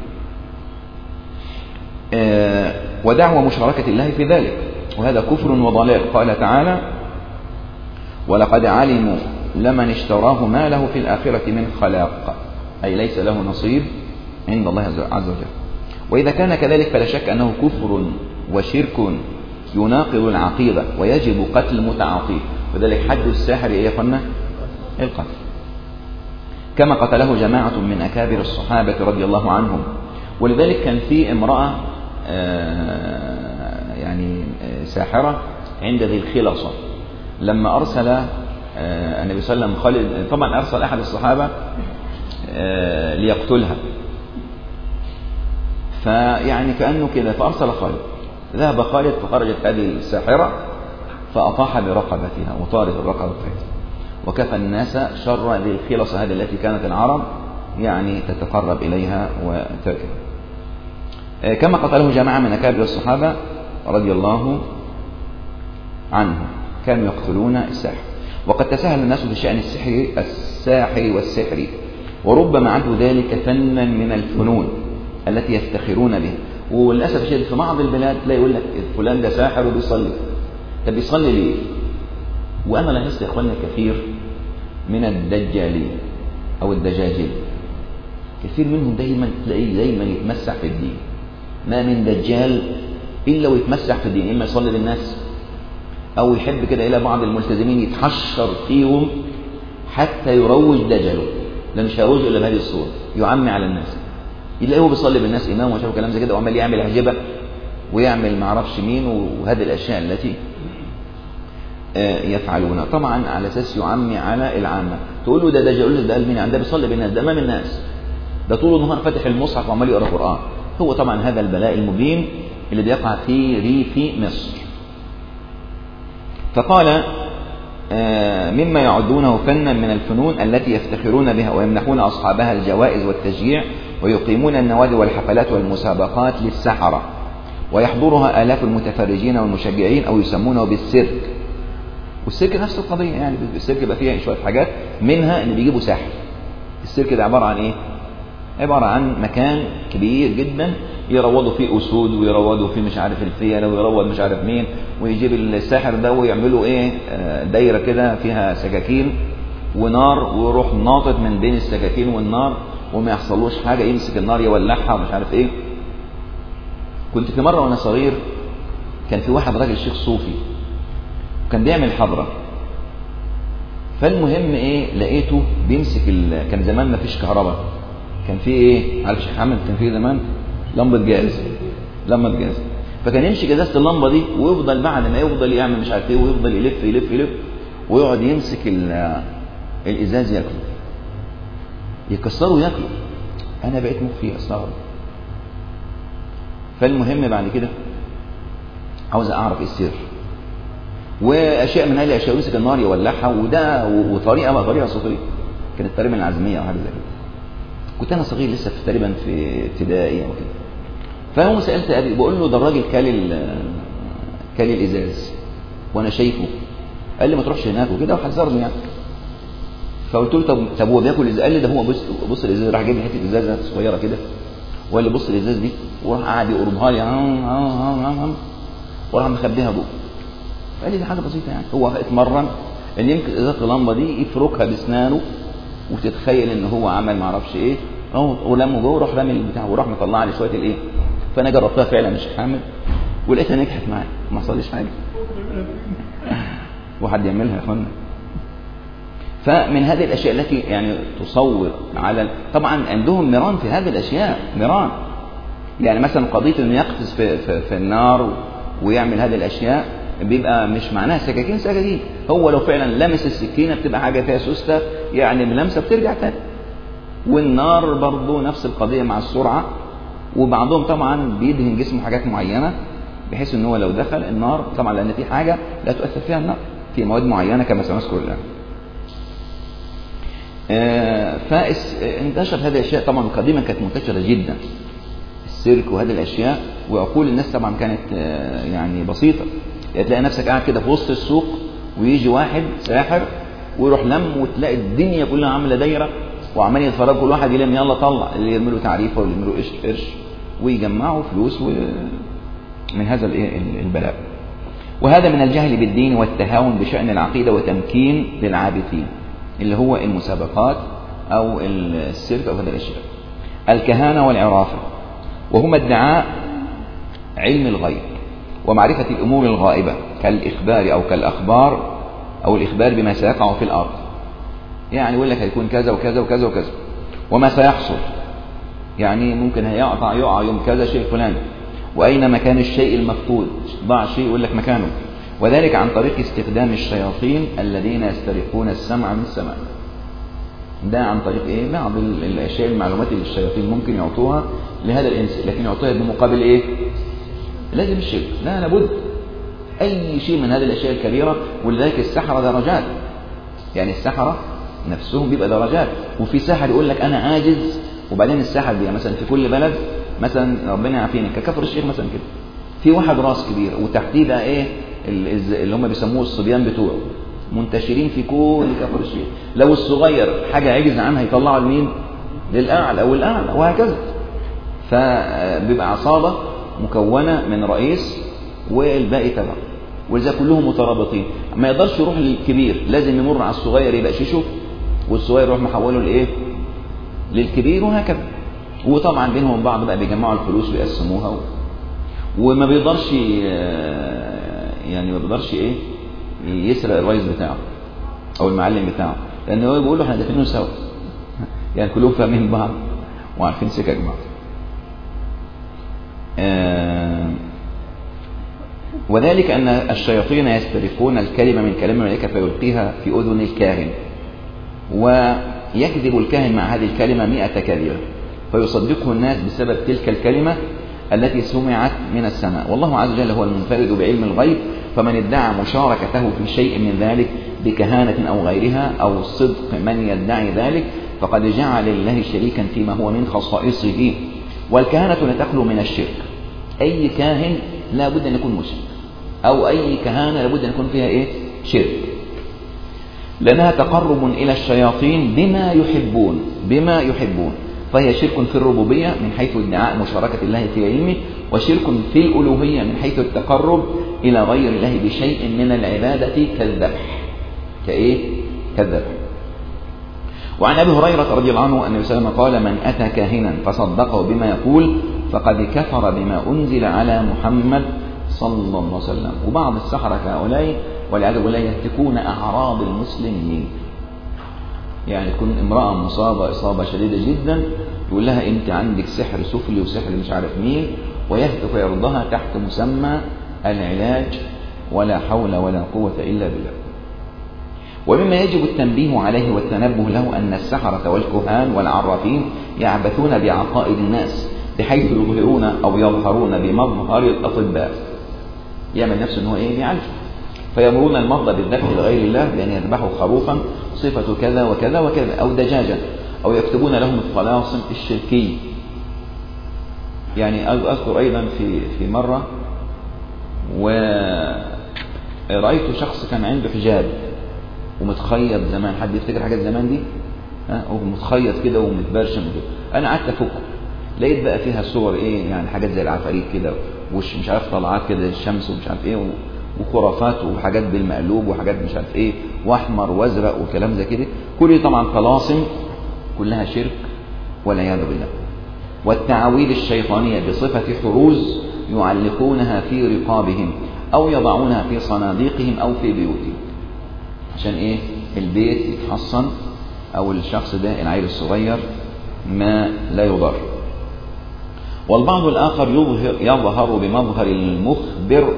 آه ودعوة مشاركة الله في ذلك، وهذا كفر وضلال. قال تعالى ولقد علموا لمن اشتراه ما له في الآخرة من خلاق، أي ليس له نصيب عند الله عز وجل. وإذا كان كذلك فلا شك أنه كفر وشرك يناقض العقيدة ويجب قتل متعاطيه. وذلك حد الساحر ايه يا اخوانا؟ القتل، كما قتله جماعة من أكابر الصحابة رضي الله عنهم. ولذلك كان في امرأة يعني ساحرة عند ذي الخلصة، لما أرسل النبي صلى الله عليه وسلم خالد، طبعا أرسل أحد الصحابة ليقتلها، فيعني كأنه كده فأرسل خالد. ذهب خالد فخرجت هذه الساحرة فأطاح برقبتها وطارت الرقبة بتاعتها، وكفى الناس شر ذي الخلصة هذه التي كانت العرب يعني تتقرب إليها وتركها. كما قتله جماعة من أكابر الصحابة رضي الله عنه، كانوا يقتلون الساحر. وقد تساهل الناس في شأن السحر الساحر والسحر، وربما عدوا ذلك فنا من الفنون التي يفتخرون بها. وللأسف الشديد في بعض البلاد لا يقول لك فلان ده ساحر وبيصلي. طب بيصلي ليه؟ وأنا لاحظت يا إخواننا كثير من الدجالين أو الدجاجين، كثير منهم دايما تلاقيه دايما يتمسح في الدين. ما من دجال إلا ويتمسح في الدين، إما يصلي للناس أو يحب كده إلى بعض الملتزمين يتحشر فيهم حتى يروج دجله، لأن مش هيروج إلا بهذه الصورة، يعمي على الناس. يلاقيه بالصلي بالناس إمام وشافوا كلام زي كده وعمال يعمل عجبة ويعمل معرفش مين، وهذه الأشياء التي يفعلونها طبعا على أساس يعمي على العامة. تقول له ده دجال، يقول له ده قال مين؟ ده بيصلي بالناس، ده أمام الناس، ده طول النهار فاتح المصحف وعمال يقرأ قرآن. هو طبعا هذا البلاء المبين اللي بيقع في ريف مصر. فقال مما يعدونه فنا من الفنون التي يفتخرون بها ويمنحون أصحابها الجوائز والتشجيع، ويقيمون النوادي والحفلات والمسابقات للسحرة، ويحضرها آلاف المتفرجين والمشجعين، أو يسمونه بالسيرك. والسيرك نفس القضية، يعني السيرك بقى فيها شوية حاجات، منها إن بيجيبوا ساحر. السيرك ده عبارة عن إيه؟ عبارة عن مكان كبير جدا يروضوا فيه أسود ويروضوا فيه مش عارف الفيلة ويروض مش عارف مين، ويجيب الساحر ده ويعملوا إيه دايرة كده فيها سكاكين ونار، ويروح ناطط من بين السكاكين والنار وما يحصلوش حاجة، يمسك النار يولعها ومش عارف إيه. كنت في مرة وأنا صغير كان في واحد راجل شيخ صوفي كان بيعمل حضرة، فالمهم إيه لقيته بيمسك ال... كان زمان ما فيش كهرباء، كان في ايه عارف شيخ محمد، كان في زمان لمبه جاز لمبه جاز فكان يمشي جزازه اللمبه دي ويفضل بعد ما يفضل يعمل مش عارف ايه ويفضل يلف يلف يلف ويقعد يمسك الازاز ياكله يكسره ياكله. انا بقيت مخي استغرب. فالمهم بعد كده عاوز اعرف ايه السر، واشياء من هذه الاشياء يمسك النار يولعها، وده وطريقه بقى طريقه صوتيه كانت تقريبا العزميه او حاجه زي كده. كنت انا صغير لسه في تقريبا في ابتدائي او كده. فيوم سالت ابي بقول له ده الراجل كل كل الازاز وانا شايفه، قال لي ما تروحش هناك وكده وحذرني يعني. فقلت له طب طب هو بياكل ازاز؟ قال لي ده هو بص بص الازاز، راح جايب لي حته ازازه صغيره كده وقال لي بص الازاز دي، وراح قعد يقربها لي وراح مخبيها جوه. قال لي دي حاجه بسيطه يعني، هو اتمرن ان يمكن ازازه اللمبه دي يفركها باسنانه وتتخيل ان هو عمل ما اعرفش ايه، ولما جوه راح رامي البتاع وراح مطلع لي شويه الايه. فانا جربتها فعلا مش حامل ولقيتها نجحت معايا، ما حصليش حاجه. وحد يعملها يا اخوانا. فمن هذه الاشياء التي يعني تصور على طبعا عندهم نيران في هذه الاشياء، نيران يعني مثلا قضيه انه يقفز في, في, في النار ويعمل هذه الاشياء بيبقى مش معناها سكاكين سكاكين، هو لو فعلا لمس السكينه بتبقى حاجه فيها سوسته يعني ملمسه بترجع تاني. والنار برضو نفس القضيه مع السرعه. وبعضهم طبعا بيدهن جسمه حاجات معينه بحيث ان هو لو دخل النار طبعا لان في حاجه لا تؤثر فيها النار في مواد معينه كما سنذكر الان. آه فانتشر هذه الاشياء طبعا قديما كانت منتشره جدا، السيرك وهذه الاشياء، وعقول الناس طبعا كانت آه يعني بسيطه. يعني تلاقي نفسك قاعد كده في وسط السوق ويجي واحد ساحر ويروح لم وتلاقي الدنيا كلها عامله دايره وعمال يتفرج، كل واحد يلم يلا طلع، اللي يرمي له تعريفه واللي يرمي له قرش قرش ويجمعوا فلوس من هذا البلاء. وهذا من الجهل بالدين والتهاون بشأن العقيدة وتمكين للعابثين اللي هو المسابقات أو السيرك أو هذه الأشياء. الكهانة والعرافة وهما ادعاء علم الغيب ومعرفة الأمور الغائبة كالإخبار أو كالأخبار أو الإخبار بما سيقع في الأرض، يعني يقول لك هيكون كذا وكذا وكذا وكذا وما سيحصل، يعني ممكن هيقع يقع يوم كذا شيء فلان، وأين مكان الشيء المفقود، ضاع شيء يقول لك مكانه، وذلك عن طريق استخدام الشياطين الذين يسترقون السمع من السماء. ده عن طريق ايه؟ بعض الاشياء المعلومات اللي الشياطين ممكن يعطوها لهذا الانسان، لكن يعطوها بمقابل ايه؟ لازم الشرك، لا لابد اي شيء من هذه الاشياء الكبيره. ولذلك السحره درجات، يعني السحره نفسهم بيبقى درجات. وفي ساحر يقول لك انا عاجز، وبعدين الساحر بيبقى مثلا في كل بلد مثلا ربنا يعافينا ككفر الشيخ مثلا كده في واحد راس كبير وتحتيه بقى ايه اللي هم بيسموه الصبيان بتوعه، منتشرين في كل كفر الشيخ. لو الصغير حاجة عجز عنها يطلعوا لمين؟ للأعلى أو الأعلى وهكذا. فبيبقى عصابة مكونة من رئيس والباقي تبع، وإذا كلهم مترابطين ما يقدرش يروح للكبير، لازم يمر على الصغير يبقى شيشه، والصغير يروح محوله لإيه؟ للكبير وهكذا. وطبعا بينهم بعض بقى بيجمعوا الفلوس ويقسموها و... وما بيقدرش يعني ما بيقدرش ايه يسرق الرئيس بتاعه او المعلم بتاعه، لان هو بيقول له احنا دافعينه سوا يعني كلهم فاهمين بعض وعارفين سكك بعض. آه وذلك ان الشياطين يسترقون الكلمه من كلام الملائكه فيلقيها في اذن الكاهن، ويكذب الكاهن مع هذه الكلمه مئة كذبه فيصدقه الناس بسبب تلك الكلمة التي سمعت من السماء. والله عز وجل هو المنفرد بعلم الغيب، فمن ادعى مشاركته في شيء من ذلك بكهانة أو غيرها أو صدق من يدعي ذلك فقد جعل لله شريكا فيما هو من خصائصه. والكهانة لا تخلو من الشرك، أي كاهن لا بد أن يكون مشرك، أو أي كهانة لا بد أن يكون فيها إيه؟ شرك، لأنها تقرب إلى الشياطين بما يحبون بما يحبون فهي شرك في الربوبية من حيث ادعاء مشاركة الله في علمه، وشرك في الألوهية من حيث التقرب إلى غير الله بشيء من العبادة كالذبح. كإيه؟ كالذبح. وعن أبي هريرة رضي الله عنه أن النبي صلى الله عليه وسلم قال: من أتى كاهنا فصدقه بما يقول فقد كفر بما أنزل على محمد صلى الله عليه وسلم. وبعض السحرة هؤلاء والعياذ بالله يهتكون أعراض المسلمين، يعني تكون امرأة مصابة إصابة شديدة جدا يقول لها أنت عندك سحر سفلي وسحر مش عارف مين، ويهتك ويرضها تحت مسمى العلاج، ولا حول ولا قوة إلا بالله. ومما يجب التنبيه عليه والتنبه له أن السحرة والكهان والعرافين يعبثون بعقائد الناس بحيث يظهرون أو يظهرون بمظهر الأطباء، يعمل نفسه أنه إيه؟ يعالج، فيأمرون المرضى بالذبح لغير الله بأن يذبحوا خروفا صفة كذا وكذا وكذا أو دجاجة، أو يكتبون لهم الطلاسم الشركي. يعني أذكر أيضا في في مرة ورأيت شخص كان عنده حجاب ومتخيط زمان، حد يفتكر حاجات زمان دي؟ ها، ومتخيط كده ومتبرشم كده. أنا قعدت أفك، لقيت بقى فيها صور إيه يعني حاجات زي العفاريت كده، وش مش عارف طلعات كده الشمس ومش عارف إيه، وخرافات وحاجات بالمقلوب وحاجات مش عارف إيه، وأحمر وأزرق وكلام زي كده، كل طبعا طلاسم كلها شرك والعياذ بالله. والتعاويذ الشيطانية بصفة حروز يعلقونها في رقابهم أو يضعونها في صناديقهم أو في بيوتهم، عشان إيه؟ البيت يتحصن أو الشخص ده العيل الصغير ما لا يضر. والبعض الآخر يظهر, يظهر بمظهر المخبر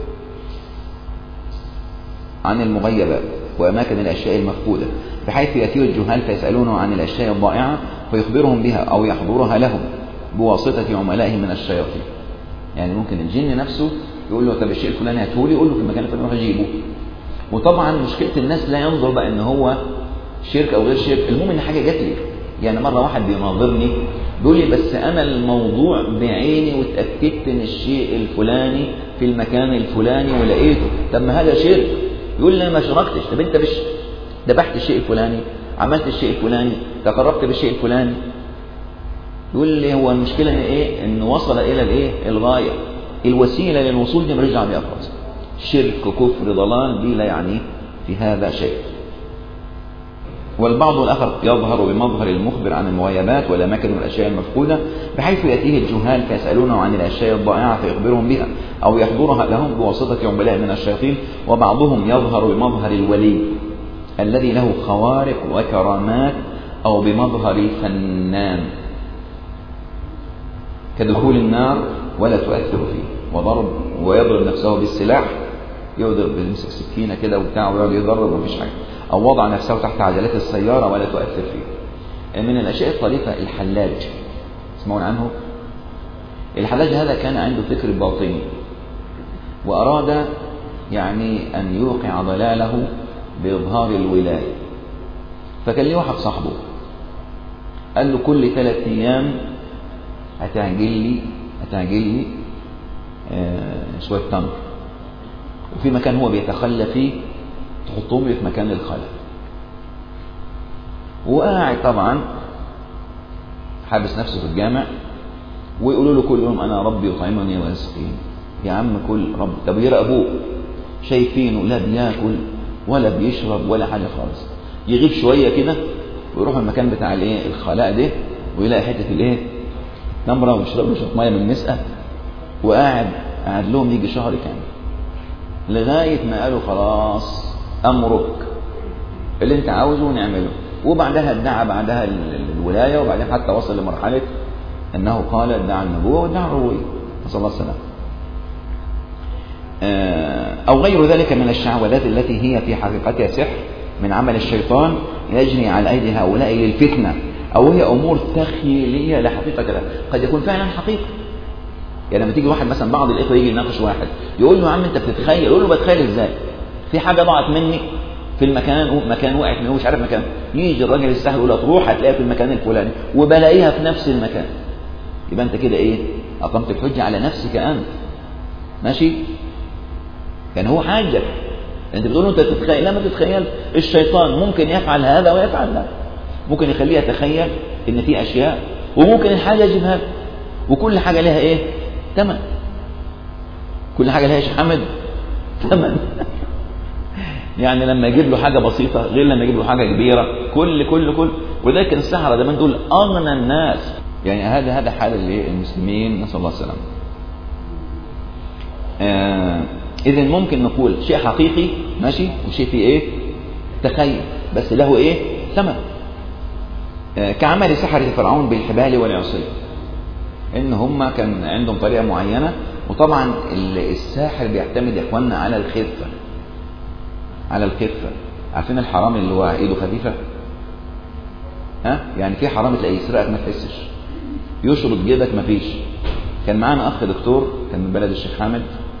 عن المغيبات وأماكن الأشياء المفقودة، بحيث يأتي الجهال فيسألونه عن الأشياء الضائعة فيخبرهم بها أو يحضرها لهم بواسطة عملائهم من الشياطين. يعني ممكن الجن نفسه يقول له طب الشيء الفلاني هاتهولي، يقول له في المكان الفلاني روح جيبه. وطبعا مشكلة الناس لا ينظر بقى ان هو شرك او غير شرك، المهم ان حاجة جات لي. يعني مرة واحد بيناظرني بيقول لي بس انا الموضوع بعيني واتأكدت ان الشيء الفلاني في المكان الفلاني ولقيته. طب ما هذا شرك. يقول لي انا ما شركتش. طب انت مش ذبحت الشيء الفلاني، عملت الشيء الفلاني، تقربت بالشيء الفلاني. يقول لي هو المشكلة ان ايه؟ ان وصل الى الايه؟ الغاية. الوسيلة للوصول دي مرجع بها خلاص. شرك كفر ضلال دي لا يعني في هذا شيء. والبعض الآخر يظهر بمظهر المخبر عن المغيبات والأماكن والأشياء المفقودة، بحيث يأتيه الجهال فيسألونه عن الأشياء الضائعة فيخبرهم بها أو يحضرها لهم بواسطة عملاء من الشياطين. وبعضهم يظهر بمظهر الولي الذي له خوارق وكرامات أو بمظهر الفنان كدخول النار ولا تؤثر فيه، وضرب ويضرب نفسه بالسلاح، يضرب بيمسك سكينة كده وبتاع ويقعد يضرب ومفيش حاجة، أو وضع نفسه تحت عجلات السيارة ولا تؤثر فيه. من الأشياء الطريفة الحلاج، تسمعون عنه؟ الحلاج هذا كان عنده فكر باطني وأراد يعني أن يوقع ضلاله بإظهار الولاية. فكان لي واحد صاحبه قال له كل ثلاث أيام هتعجل لي هتعجل لي آه شوية تمر وفي مكان هو بيتخلى فيه تحطهم لي في مكان الخلاء. وقاعد طبعا حابس نفسه في الجامع، ويقولوا له كل يوم انا ربي يطعمني ويسقيني. يا عم كل رب. طب يراقبوه شايفينه لا بياكل ولا بيشرب ولا حاجه خالص. يغيب شويه كده ويروح المكان بتاع الايه الخلاء ده، ويلاقي حته الايه نمره، ويشرب له شويه ميه من المسقه، وقاعد قاعد لهم يجي شهر كامل، لغايه ما قالوا خلاص امرك اللي انت عاوزه نعمله. وبعدها ادعى بعدها الولايه، وبعدين حتى وصل لمرحله انه قال ادعى النبوه وادعى الربوبيه، نسال الله السلامه. او غير ذلك من الشهوات التي هي في حقيقتها سحر من عمل الشيطان يجري على ايدي هؤلاء للفتنه، او هي امور تخيليه لا حقيقه لها. قد يكون فعلا حقيقه. يعني لما تيجي واحد مثلا، بعض الاخوه يجي يناقش واحد يقول له يا عم انت بتتخيل، يقول له بتخيل ازاي؟ في حاجه ضاعت مني في المكان، مكان وقعت منه مش عارف مكان، يجي الراجل السهل يقول له تروح هتلاقيها في المكان الفلاني، وبلاقيها في نفس المكان. يبقى انت كده ايه؟ اقمت الحجه على نفسك انت. ماشي؟ يعني هو حاجه انت بتقول له انت تتخيل، لا ما تتخيل. الشيطان ممكن يفعل هذا ويفعل هذا، ممكن يخليه يتخيل ان في اشياء، وممكن الحاجه يجيبها. وكل حاجه لها ايه؟ ثمن. كل حاجه لها ايش حمد؟ ثمن. يعني لما يجيب له حاجه بسيطه غير لما يجيب له حاجه كبيره. كل كل كل ولذلك السحره زمان دول اغنى الناس. يعني هذا هذا حال المسلمين، نسال الله السلامه. آه اذا ممكن نقول شيء حقيقي ماشي، وشيء فيه ايه؟ تخيل، بس له ايه؟ ثمن. آه كعمل سحرة فرعون بالحبال والعصي، ان هم كان عندهم طريقه معينه. وطبعا الساحر بيعتمد يا اخواننا على الخفه، على الخفه. عارفين الحرامي اللي هو ايده خفيفه؟ ها؟ يعني في حرامي تلاقيه يسرقك ما تحسش، يشرط جيبك ما فيش. كان معانا اخ دكتور كان من بلد الشيخ حامد،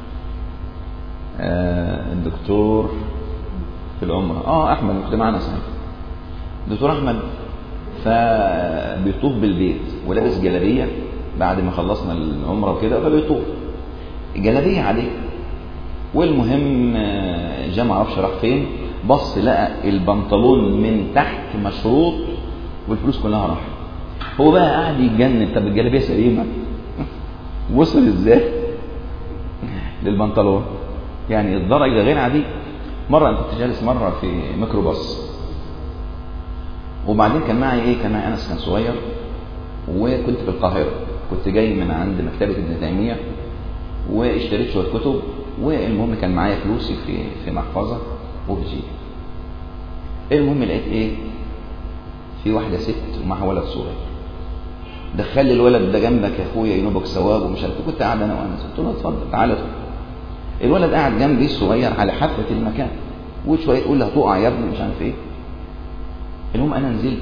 آه الدكتور في العمره اه احمد، كنت معانا صحيح دكتور احمد. فبيطوف بالبيت ولابس جلابيه بعد ما خلصنا العمره وكده، فبيطوف جلابيه عاديه. والمهم جاء ما اعرفش راح فين، بص لقى البنطلون من تحت مشروط والفلوس كلها راحت. هو بقى قاعد يتجنن، طب الجلابيه سليمه وصل ازاي للبنطلون؟ يعني الدرجه غير عاديه. مره انا كنت جالس مره في ميكروباص، وبعدين كان معي ايه؟ كان معي انس كان صغير، وكنت في القاهره، كنت جاي من عند مكتبه ابن تيميه واشتريت شويه كتب. والمهم كان معايا فلوسي في في محفظه وفي جيبي. المهم لقيت ايه؟ في واحده ست ومعها ولد صغير. دخل لي الولد ده جنبك يا اخويا ينوبك ثواب ومش عارف. كنت قاعد انا وانس، قلت له اتفضل تعالى ادخل. الولد قاعد جنبي الصغير على حافه المكان، وشويه تقول له هتقع يا ابني مش عارف ايه. المهم انا نزلت،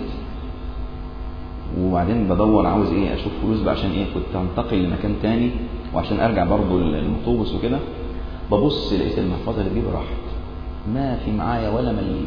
وبعدين بدور عاوز ايه؟ اشوف فلوس بقى عشان ايه؟ كنت هنتقل لمكان تاني وعشان ارجع برضه المطوبس وكده. ببص لقيت المحفظه اللي جيبي راحت، ما في معايا ولا مليم.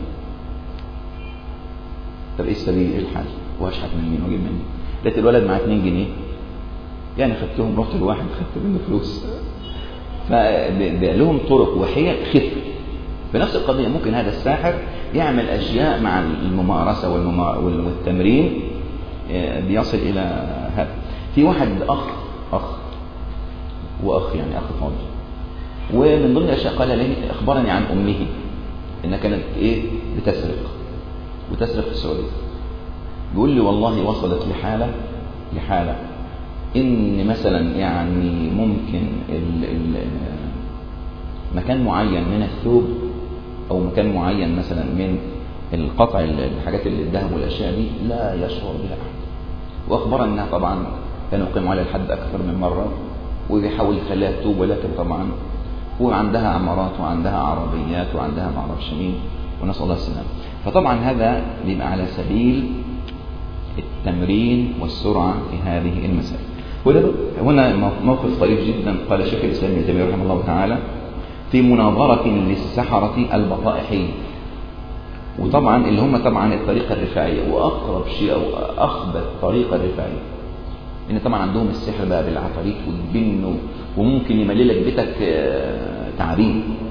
طب ايه السبيل؟ ايه الحل؟ واشحت من مين واجيب منين؟ لقيت الولد معاه اتنين جنيه، يعني خدتهم رحت لواحد خدت منه فلوس. فبقى لهم طرق وحيل خف. في نفس القضيه ممكن هذا الساحر يعمل اشياء مع الممارسه والتمرين بيصل الى هذا. في واحد اخ اخ واخ يعني اخ فاضل، ومن ضمن الاشياء قال لي اخبرني عن امه انها كانت ايه؟ بتسرق وتسرق في السعوديه. بيقول لي والله وصلت لحاله لحاله ان مثلا يعني ممكن ال ال مكان معين من الثوب او مكان معين مثلا من القطع الحاجات اللي الذهب والاشياء دي لا يشعر بها احد. واخبرني انها طبعا كانوا يقيموا عليها الحد اكثر من مره وبيحاول يخليها تتوب، ولكن طبعا وعندها عمارات وعندها عربيات وعندها ما اعرفش مين، ونسال الله السلامه. فطبعا هذا بيبقى على سبيل التمرين والسرعه في هذه المسائل. هنا موقف طريف جدا قال شيخ الاسلام ابن تيميه رحمه الله تعالى في مناظره للسحره البطائحيه، وطبعا اللي هم طبعا الطريقه الرفاعيه، واقرب شيء او اخبث طريقه الرفاعيه ان طبعا عندهم السحر بقى بالعفاريت والجن، وممكن يمللك بيتك تعابين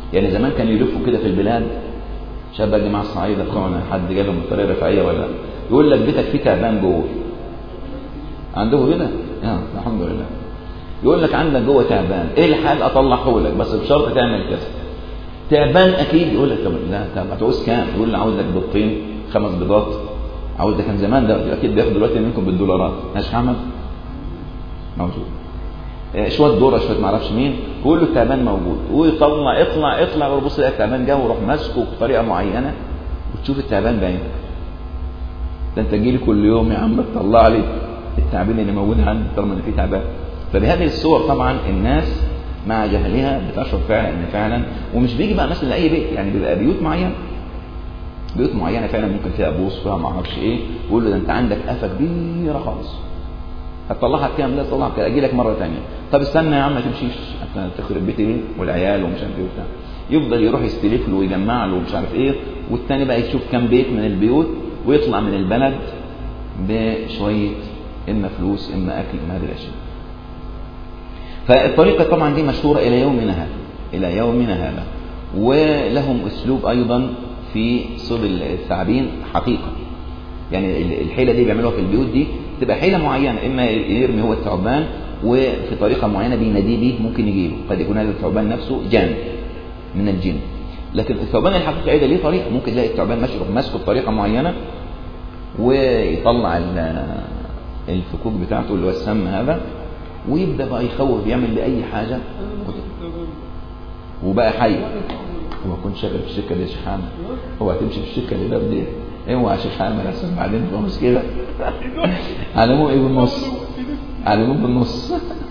يعني زمان كانوا يلفوا كده في البلاد، شاب يا جماعه الصعايده بتوعنا حد جاي من الطريقه الرفاعيه ولا يقول لك بيتك فيه تعبان جوه. عندكم كده؟ اه الحمد لله. يقول لك عندك جوه تعبان، ايه الحال؟ اطلعه لك بس بشرط تعمل كذا. تعبان اكيد. يقول لك طب لا طب هتعوز كام؟ يقول لي عاوز لك بيضتين خمس بيضات. عاوز ده كان زمان، ده اكيد بياخد دلوقتي منكم بالدولارات. ماشي يا محمد؟ موجود. شويه دوره شويه ما اعرفش مين، يقول له التعبان موجود، ويطلع اطلع اطلع ويبص يلاقي التعبان جه ويروح ماسكه بطريقه معينه وتشوف التعبان باين. ده انت تجي لي كل يوم يا عم تطلع لي التعبان اللي موجود عندي طالما ان في تعبان. فبهذه الصور طبعا الناس مع جهلها بتشعر فعلا ان فعلا، ومش بيجي بقى مثلا لاي بيت، يعني بيبقى بيوت معينه بيوت معينه فعلا ممكن فيها بوص فيها ما اعرفش ايه، يقول له ده انت عندك قفه كبيره خالص هتطلعها بكام؟ لا تطلعها بكام؟ اجي لك مره ثانيه. طب استنى يا عم ما تمشيش عشان تخرب بيت ايه والعيال ومش عارف ايه وبتاع. يفضل يروح يستلف له ويجمع له ومش عارف ايه، والثاني بقى يشوف كام بيت من البيوت ويطلع من البلد بشويه اما فلوس اما اكل اما هذه الاشياء. فالطريقه طبعا دي مشهوره الى يومنا هذا الى يومنا هذا ولهم اسلوب ايضا في صيد الثعابين حقيقه. يعني الحيله دي بيعملوها في البيوت دي تبقى حيله معينه، اما يرمي هو الثعبان وفي طريقه معينه بيناديه بيه ممكن يجيبه، قد يكون هذا الثعبان نفسه جان من الجن. لكن الثعبان الحقيقي ده ليه طريقه، ممكن تلاقي الثعبان ماشي يروح ماسكه بطريقه معينه ويطلع الفكوك بتاعته اللي هو السم هذا ويبدا بقى يخوف بيعمل باي حاجه وبقى حي. هو كنت شغال في الشركه دي يا شيخ حامد، هو هتمشي في الشركه اللي ده بدي اوعى يا شيخ حامد عشان بعدين تبص كده علموه ايه بالنص علموه بالنص.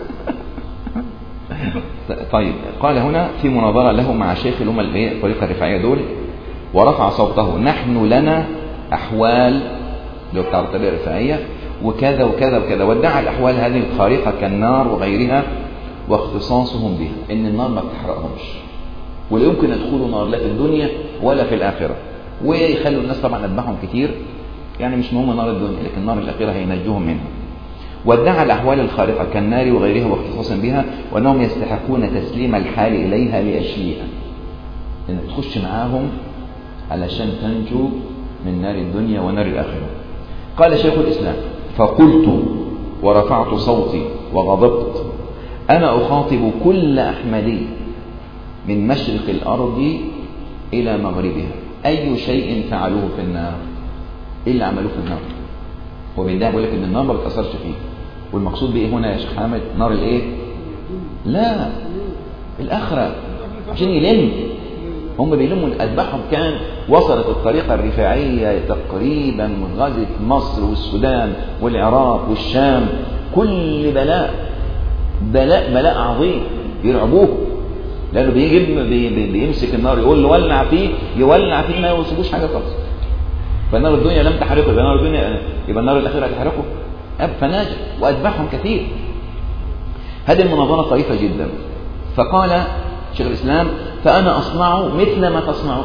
طيب قال هنا في مناظره له مع شيخ اللي هم الطريقه الرفاعيه دول، ورفع صوته نحن لنا احوال اللي هو بتاع الطريقه الرفاعيه وكذا وكذا وكذا، وادعى الاحوال هذه الخارقه كالنار وغيرها واختصاصهم بها ان النار ما بتحرقهمش ولا يمكن يدخلوا نار لا في الدنيا ولا في الاخره، ويخلوا الناس طبعا اتبعهم كتير، يعني مش مهم نار الدنيا لكن النار الاخره هينجوهم منها. وادعى الاحوال الخارقه كالنار وغيرها واختصاصا بها وانهم يستحقون تسليم الحال اليها لاشياء، ان تخش معاهم علشان تنجو من نار الدنيا ونار الاخره. قال شيخ الاسلام فقلت ورفعت صوتي وغضبت انا اخاطب كل احمدي من مشرق الارض الى مغربها اي شيء فعلوه في النار، ايه اللي عملوه في النار؟ هو بيدعي بيقول لك ان النار ما بتاثرش فيه، والمقصود بايه هنا يا شيخ حامد؟ نار الايه؟ لا الاخره عشان يلم. هم بيلموا اتباعهم، كان وصلت الطريقه الرفاعيه تقريبا غزت مصر والسودان والعراق والشام، كل بلاء بلاء بلاء عظيم يرعبوه، لانه بيجي بي بي بيمسك النار يقول له ولع فيه يولع فيه ما يوصلوش حاجه خالص. فالنار الدنيا لم تحرقه يبقى نار الدنيا يبقى النار الاخره هتحرقه اب فناجح، واتبعهم كثير. هذه المناظره طريفه جدا. فقال شيخ الاسلام فانا اصنع مثل ما تصنعون،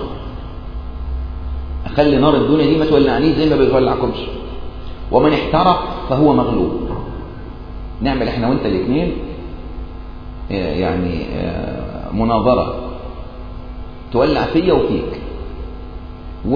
اخلي نار الدنيا دي ما تولعنيش زي ما بتولعكمش، ومن احترق فهو مغلوب. نعمل احنا وانت الاثنين يعني مناظره تولع فيا وفيك، و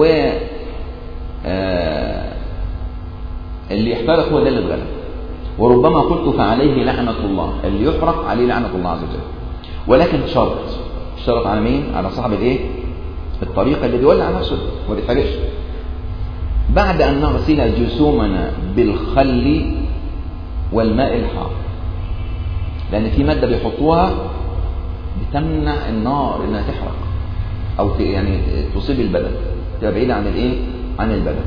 اللي يحترق هو ده اللي اتغلب. وربما قلت فعليه لعنه الله، اللي يحرق عليه لعنه الله عز وجل. ولكن شرط شرط على مين؟ على صاحب الايه؟ الطريقه اللي بيولع نفسه وما بيتحرقش. بعد ان نغسل جسومنا بالخل والماء الحار، لان في ماده بيحطوها بتمنع النار انها تحرق او يعني تصيب البدن، تبقى بعيده عن الايه؟ عن البدن.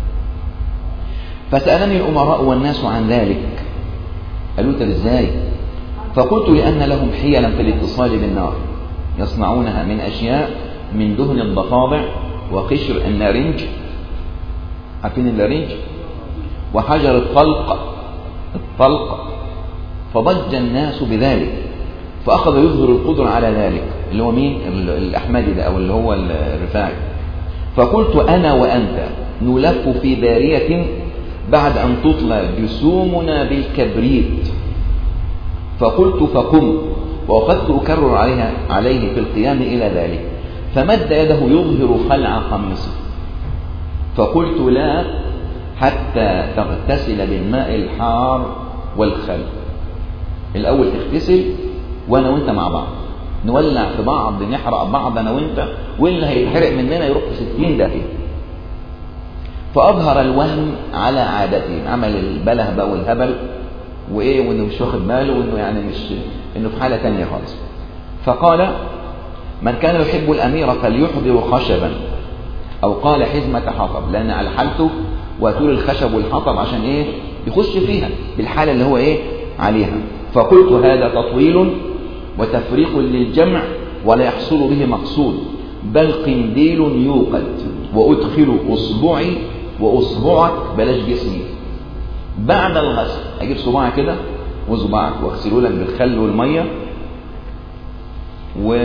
فسالني الامراء والناس عن ذلك، قالوا انت ازاي؟ فقلت لان لهم حيلا في الاتصال بالنار يصنعونها من اشياء من دهن الضفادع وقشر النارنج، عارفين النارنج؟ وحجر الطلق الطلق فضج الناس بذلك، فاخذ يظهر القدره على ذلك اللي هو مين؟ الاحمدي ده او اللي هو الرفاعي. فقلت انا وانت نلف في داريه بعد ان تطلى جسومنا بالكبريت. فقلت فقم وأخذت أكرر عليها عليه في القيام إلى ذلك، فمد يده يظهر خلع قميصه، فقلت لا حتى تغتسل بالماء الحار والخل. الأول تغتسل وأنا وأنت مع بعض، نولع في بعض، نحرق بعض أنا وأنت، واللي هيتحرق مننا يروح في ستين داهية. فأظهر الوهم على عادته، عمل البله بقى والهبل وإيه، وإنه مش واخد باله، وإنه يعني مش إنه في حالة تانية خالص. فقال من كان يحب الأمير فليحضر خشبا، أو قال حزمة حطب، لأن على حالته وأتول الخشب والحطب عشان إيه يخش فيها بالحالة اللي هو إيه عليها. فقلت هذا تطويل وتفريق للجمع ولا يحصل به مقصود، بل قنديل يوقد وأدخل أصبعي وأصبعك بلاش جسمي بعد الغسل. أجيب صباعي كده وصباعك واغسله لك بالخل والمية و...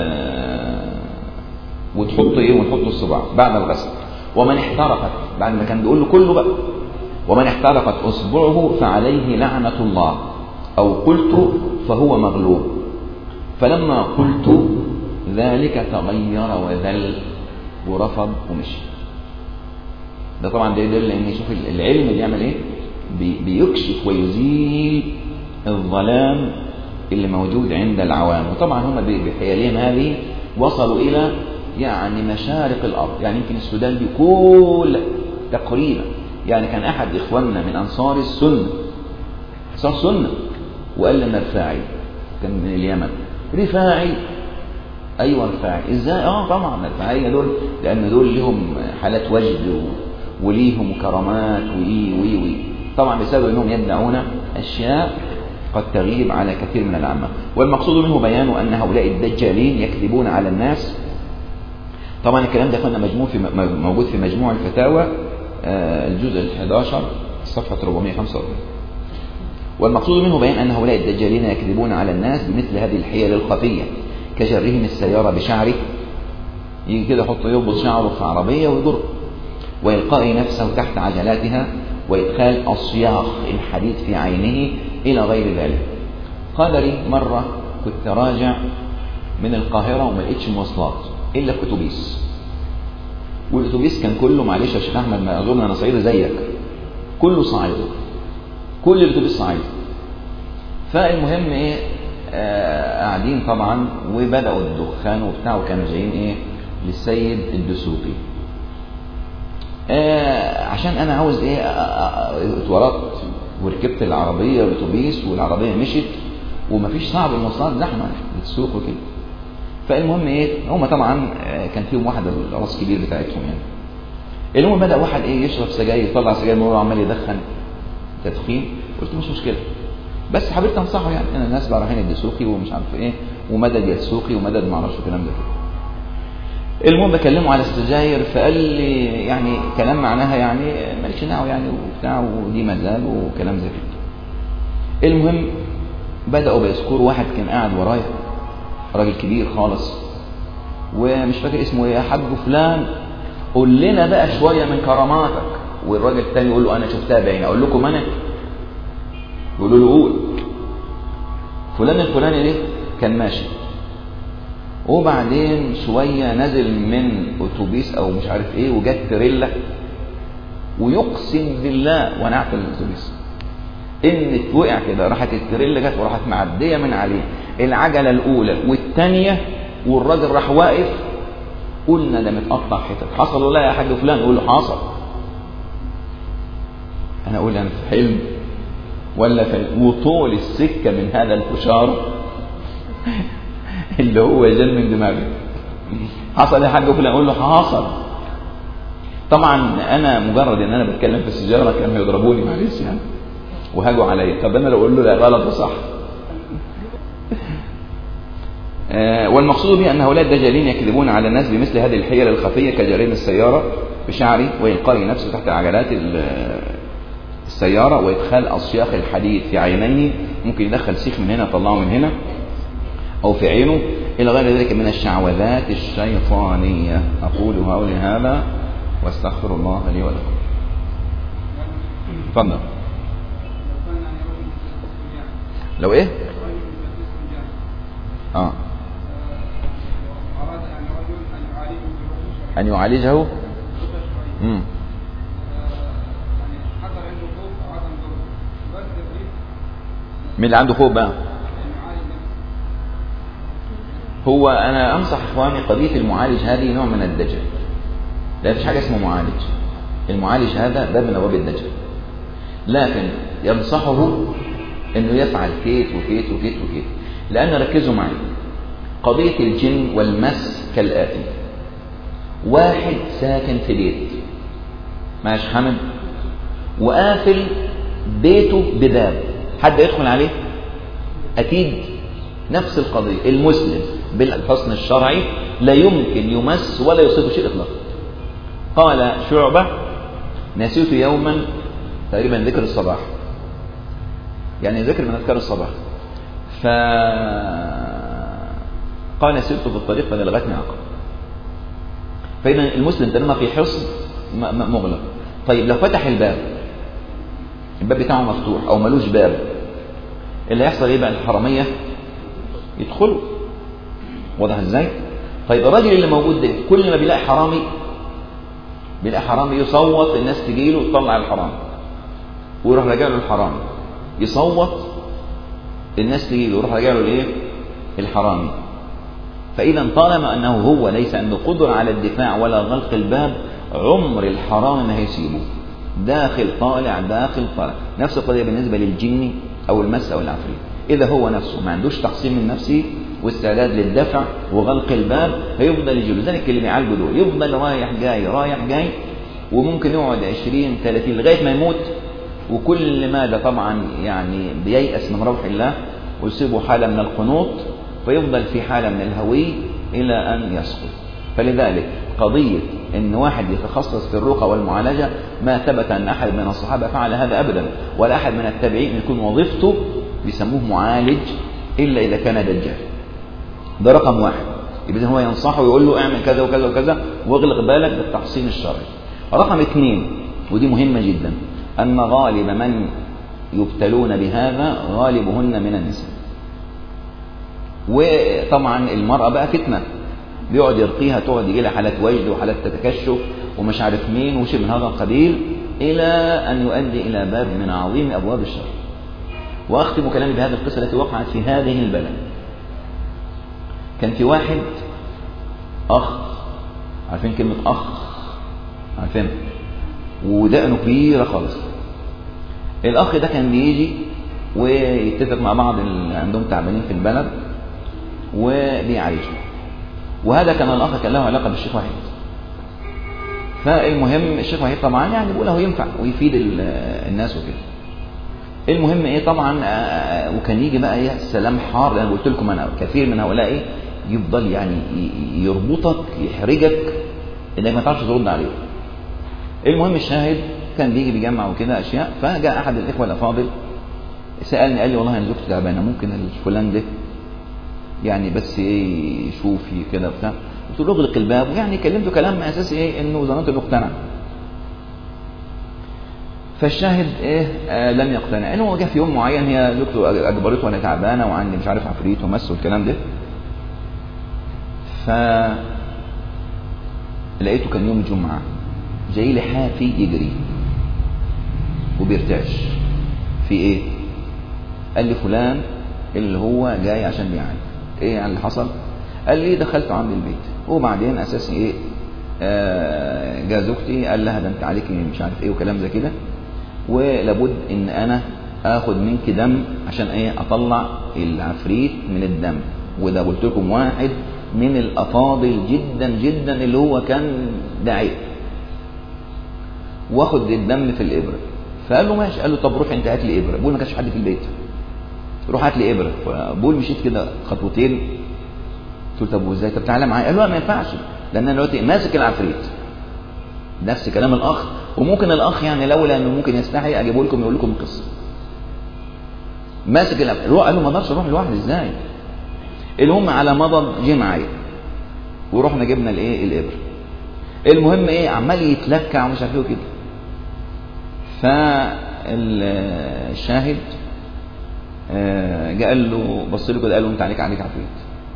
وتحط ايه ونحط الصباع بعد الغسل. ومن احترقت، بعد ما كان بيقول له كله بقى، ومن احترقت اصبعه فعليه لعنة الله، او قلت فهو مغلوب. فلما قلت ذلك تغير وذل ورفض ومشي. ده طبعا ده يدل ان شوف العلم بيعمل ايه، بي بيكشف ويزيل الظلام اللي موجود عند العوام. وطبعا هم بحيالهم هذه وصلوا الى يعني مشارق الارض، يعني يمكن السودان دي كل تقريبا، يعني كان احد اخواننا من انصار السنه انصار السنه وقال لنا رفاعي، كان من اليمن. رفاعي ايوه رفاعي ازاي؟ اه طبعا الرفاعيه دول لان دول لهم حالات وجد وليهم كرامات وي وي وي طبعا بسبب انهم يدعون اشياء قد تغيب على كثير من العامه. والمقصود منه بيان ان هؤلاء الدجالين يكذبون على الناس. طبعا الكلام ده كنا مجموع في موجود في مجموع الفتاوى الجزء الحادي عشر صفحه أربعمائة وخمسة وأربعين. والمقصود منه بيان ان هؤلاء الدجالين يكذبون على الناس بمثل هذه الحيل الخفيه، كجرهم السياره بشعره، يجي كده يحط يربط شعره في عربيه ويجر، وإلقاء نفسه تحت عجلاتها، وإدخال أصياخ الحديد في عينه إلى غير ذلك. قال لي مرة كنت راجع من القاهرة وما لقيتش مواصلات إلا في أتوبيس، والأتوبيس كان كله معلش يا شيخ أحمد ما أظن أنا صعيدي زيك، كله صعيدي، كل الأتوبيس صعيدي. فالمهم إيه آه قاعدين طبعا وبدأوا الدخان وبتاع، وكانوا جايين إيه للسيد الدسوقي. آه عشان انا عاوز ايه اتورطت وركبت العربيه والاتوبيس والعربيه مشت ومفيش صعب المواصلات زحمه بتسوق وكده. فالمهم ايه هم طبعا كان فيهم واحد الراس كبير بتاعتهم يعني. المهم بدا واحد ايه يشرب سجاير، يطلع سجاير من ورا عمال يدخن تدخين. قلت مش مشكله بس حبيت انصحه، يعني انا الناس بقى رايحين الدسوقي ومش عارف ايه ومدد الدسوقي ومدد ما اعرفش الكلام ده كده. المهم بكلمه على السجاير فقال لي يعني كلام معناها يعني مالكش دعوه يعني وبتاع ودي مزاج وكلام زي كده. المهم بداوا بيذكروا واحد كان قاعد ورايا راجل كبير خالص ومش فاكر اسمه ايه، يا حاج فلان قول لنا بقى شويه من كراماتك. والراجل الثاني يقول له انا شفتها بعيني. اقول لكم انا؟ يقولوا له قول. فلان الفلاني ده كان ماشي وبعدين شوية نزل من أتوبيس أو مش عارف إيه وجت تريلا، ويقسم بالله وأنا في الأتوبيس إن اتوقع كده، راحت التريلا جت وراحت معدية من عليه العجلة الأولى والثانية، والراجل راح واقف. قلنا ده متقطع حتت. حصل ولا يا حاج فلان؟ يقول له حصل. أنا أقول أنا في حلم ولا في وطول السكة من هذا الفشار اللي هو يزال من دماغي. حصل يا حاج فلان؟ اقول له حصل. طبعا انا مجرد ان انا بتكلم في السجاره كانوا يضربوني معلش يعني وهاجوا عليا. طب انا لو اقول له لا غلط وصح. آه والمقصود به ان هؤلاء الدجالين يكذبون على الناس بمثل هذه الحيل الخفيه كجريم السياره بشعره وإلقاء نفسه تحت عجلات السياره وادخال اصياخ الحديد في عينيه، ممكن يدخل سيخ من هنا يطلعه من هنا أو في عينه إلى غير ذلك من الشعوذات الشيطانية. أقول هؤلاء هذا واستغفر الله لي ولكم. تفضل. لو إيه؟ اه أن يعالجه. امم مين اللي عنده خوف بقى؟ هو أنا أنصح إخواني قضية المعالج هذه نوع من الدجل. لا فيش حاجة اسمه معالج. المعالج هذا باب من أبواب الدجل، لكن ينصحه أنه يفعل كيت وكيت وكيت وكيت. لأن ركزوا معي، قضية الجن والمس كالآتي: واحد ساكن في بيت ماشي حمد، وقافل بيته بباب، حد يدخل عليه؟ أكيد. نفس القضية، المسلم بالحسن الشرعي لا يمكن يمس ولا يصيب شيء إطلاقا. قال شعبة: نسيت يوما تقريبا ذكر الصباح، يعني ذكر من أذكار الصباح، فقال سرت في الطريق فبلغتني عقب. فإذا المسلم تنما في حصن مغلق. طيب لو فتح الباب، الباب بتاعه مفتوح أو ملوش باب، اللي هيحصل إيه بقى؟ الحرامية يدخلوا. واضح إزاي؟ طيب الراجل اللي موجود ده كل ما بيلاقي حرامي بيلاقي حرامي يصوت، الناس تجيله وتطلع الحرامي، ويروح راجع له الحرامي، يصوت، الناس تجيله ويروح راجع له الايه؟ الحرامي. فإذا طالما أنه هو ليس عنده قدرة على الدفاع ولا غلق الباب، عمر الحرام ما هيسيبه، داخل طالع داخل طالع. نفس القضية بالنسبة للجن أو المس أو العفريت. إذا هو نفسه ما عندوش تحصين من نفسه واستعداد للدفع وغلق الباب، هيفضل يجيله. ذلك اللي بيعالجوا دول يفضل رايح جاي رايح جاي، وممكن يقعد عشرين ثلاثين لغاية ما يموت، وكل ماذا طبعا يعني بييأس من روح الله ويصيبه حالة من القنوط، فيفضل في حالة من الهوي إلى أن يسقط. فلذلك قضية أن واحد يتخصص في الرقى والمعالجة ما ثبت أن أحد من الصحابة فعل هذا أبدا، ولا أحد من التابعين يكون وظيفته بيسموه معالج إلا إذا كان دجال. ده رقم واحد. يبقى هو ينصحه ويقول له اعمل كذا وكذا وكذا واغلق بالك بالتحصين الشرعي. رقم اثنين، ودي مهمة جدا، أن غالب من يبتلون بهذا غالبهن من النساء. وطبعا المرأة بقى فتنة، بيقعد يرقيها، تقعد يجي لها حالات وجد وحالات تتكشف ومش عارف مين وشيء من هذا القبيل، إلى أن يؤدي إلى باب من عظيم أبواب الشر. وأختم كلامي بهذه القصة التي وقعت في هذه البلد. كان في واحد أخ، عارفين كلمة أخ؟ عارفين؟ ودقنه كبيرة خالص. الأخ ده كان بيجي ويتفق مع بعض اللي عندهم تعبانين في البلد وبيعالجهم. وهذا كان الأخ كان له علاقة بالشيخ وحيد. فالمهم الشيخ وحيد طبعا يعني بيقول له ينفع ويفيد الناس وكده. المهم ايه طبعا، وكان يجي بقى ايه سلام حار، لأن قلت لكم انا كثير من هؤلاء ايه يفضل يعني يربطك يحرجك انك ما تعرفش ترد عليه. المهم الشاهد كان بيجي بيجمع وكده اشياء، فجاء احد الاخوه الافاضل سالني قال لي والله انا زوجتي تعبانه، ممكن الفلان ده يعني بس ايه شوفي كده بتاع. قلت له اغلق الباب، ويعني كلمته كلام اساسي ايه انه ظننت انه اقتنع. فالشاهد ايه آه لم يقتنع. انه جه في يوم معين هي زوجته اجبرته وانا تعبانه وعندي مش عارف عفريت ومس والكلام ده. ف لقيته كان يوم الجمعه جاي لي حافي يجري وبيرتعش. في ايه؟ قال لي فلان اللي هو جاي عشان بيعالج. ايه يعني اللي حصل؟ قال لي دخلت عند البيت وبعدين اساسي ايه آه جاء زوجتي قال لها ده انت عليكي مش عارف ايه وكلام زي كده، ولابد ان انا اخد منك دم عشان ايه اطلع العفريت من الدم. وده قلت لكم واحد من الافاضل جدا جدا اللي هو كان داعية، واخد الدم في الابره. فقال له ماشي. قال له طب روح انت هات لي ابره. بقول ما كانش حد في البيت، روح هات لي ابره. فبقول مشيت كده خطوتين، قلت له طب وازاي؟ طب تعالى معايا. قال له ما ينفعش لان انا دلوقتي ماسك العفريت. نفس كلام الاخ. وممكن الاخ يعني لولا انه ممكن يستحي اجيبه لكم يقول لكم القصه. ماسك العفريت. قال له ما اقدرش اروح لوحدي ازاي؟ المهم على مضض جه معايا ورحنا جبنا الايه الابره. المهم ايه عمال يتلكع ومش عارف ايه وكده. فالشاهد جاء قال له بص له كده قال له انت عليك عليك عفريت.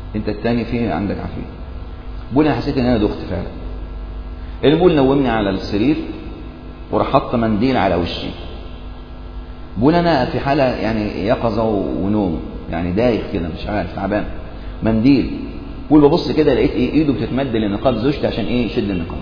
انت التاني فيه عندك عفريت. بقول انا حسيت ان انا دخت فعلا. اللي بقول نومني على السرير وراح حط منديل على وشي. بقول انا في حاله يعني يقظه ونوم، يعني دايخ كده مش عارف تعبان. منديل. بقول ببص كده لقيت ايه ايده بتتمد لنقاب زوجتي عشان ايه يشد النقاب.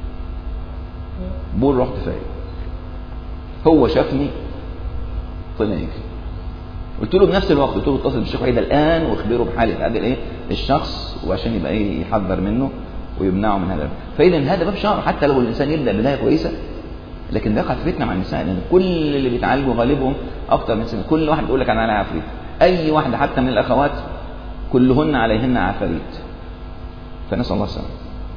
بقول رحت فايق. هو شافني طلع يجري. قلت له بنفس الوقت، قلت له اتصل بالشيخ وحيد الان واخبره بحاله هذا الايه الشخص، وعشان يبقى ايه يحذر منه ويمنعه من هذا. فاذا هذا باب شر، حتى لو الانسان يبدا بدايه كويسه لكن بيقع في فتنه مع النساء، لان كل اللي بيتعالجوا غالبهم اكتر من سنه. كل واحد بيقول لك انا على عفريت، اي واحده حتى من الاخوات كلهن عليهن عفاريت، فنسال الله السلامه.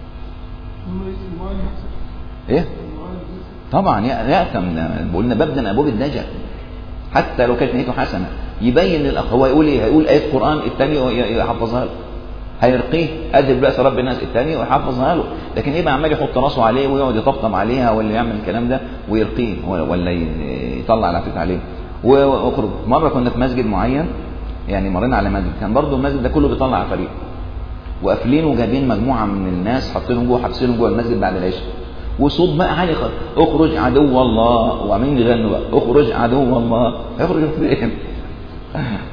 ايه طبعا يأثم، بقولنا باب من ابواب الدجل حتى لو كانت نيته حسنه. يبين للاخ هو يقول ايه، هيقول ايه قران الثاني ويحفظها له، هيرقيه اذهب بأس رب الناس الثاني ويحفظها له، لكن يبقى عمال يحط راسه عليه ويقعد يطبطب عليها ولا يعمل الكلام ده ويرقيه ولا يطلع العفريت عليه. واخرج مره كنا في مسجد معين، يعني مرينا على مسجد كان برضه المسجد ده كله بيطلع عفاريت، وقافلين وجايبين مجموعه من الناس حاطينهم جوه حابسينهم جوه المسجد بعد العشاء، وصوت بقى عالي خالص، اخرج عدو الله، وعاملين يغنوا بقى اخرج عدو الله، هيخرج فين؟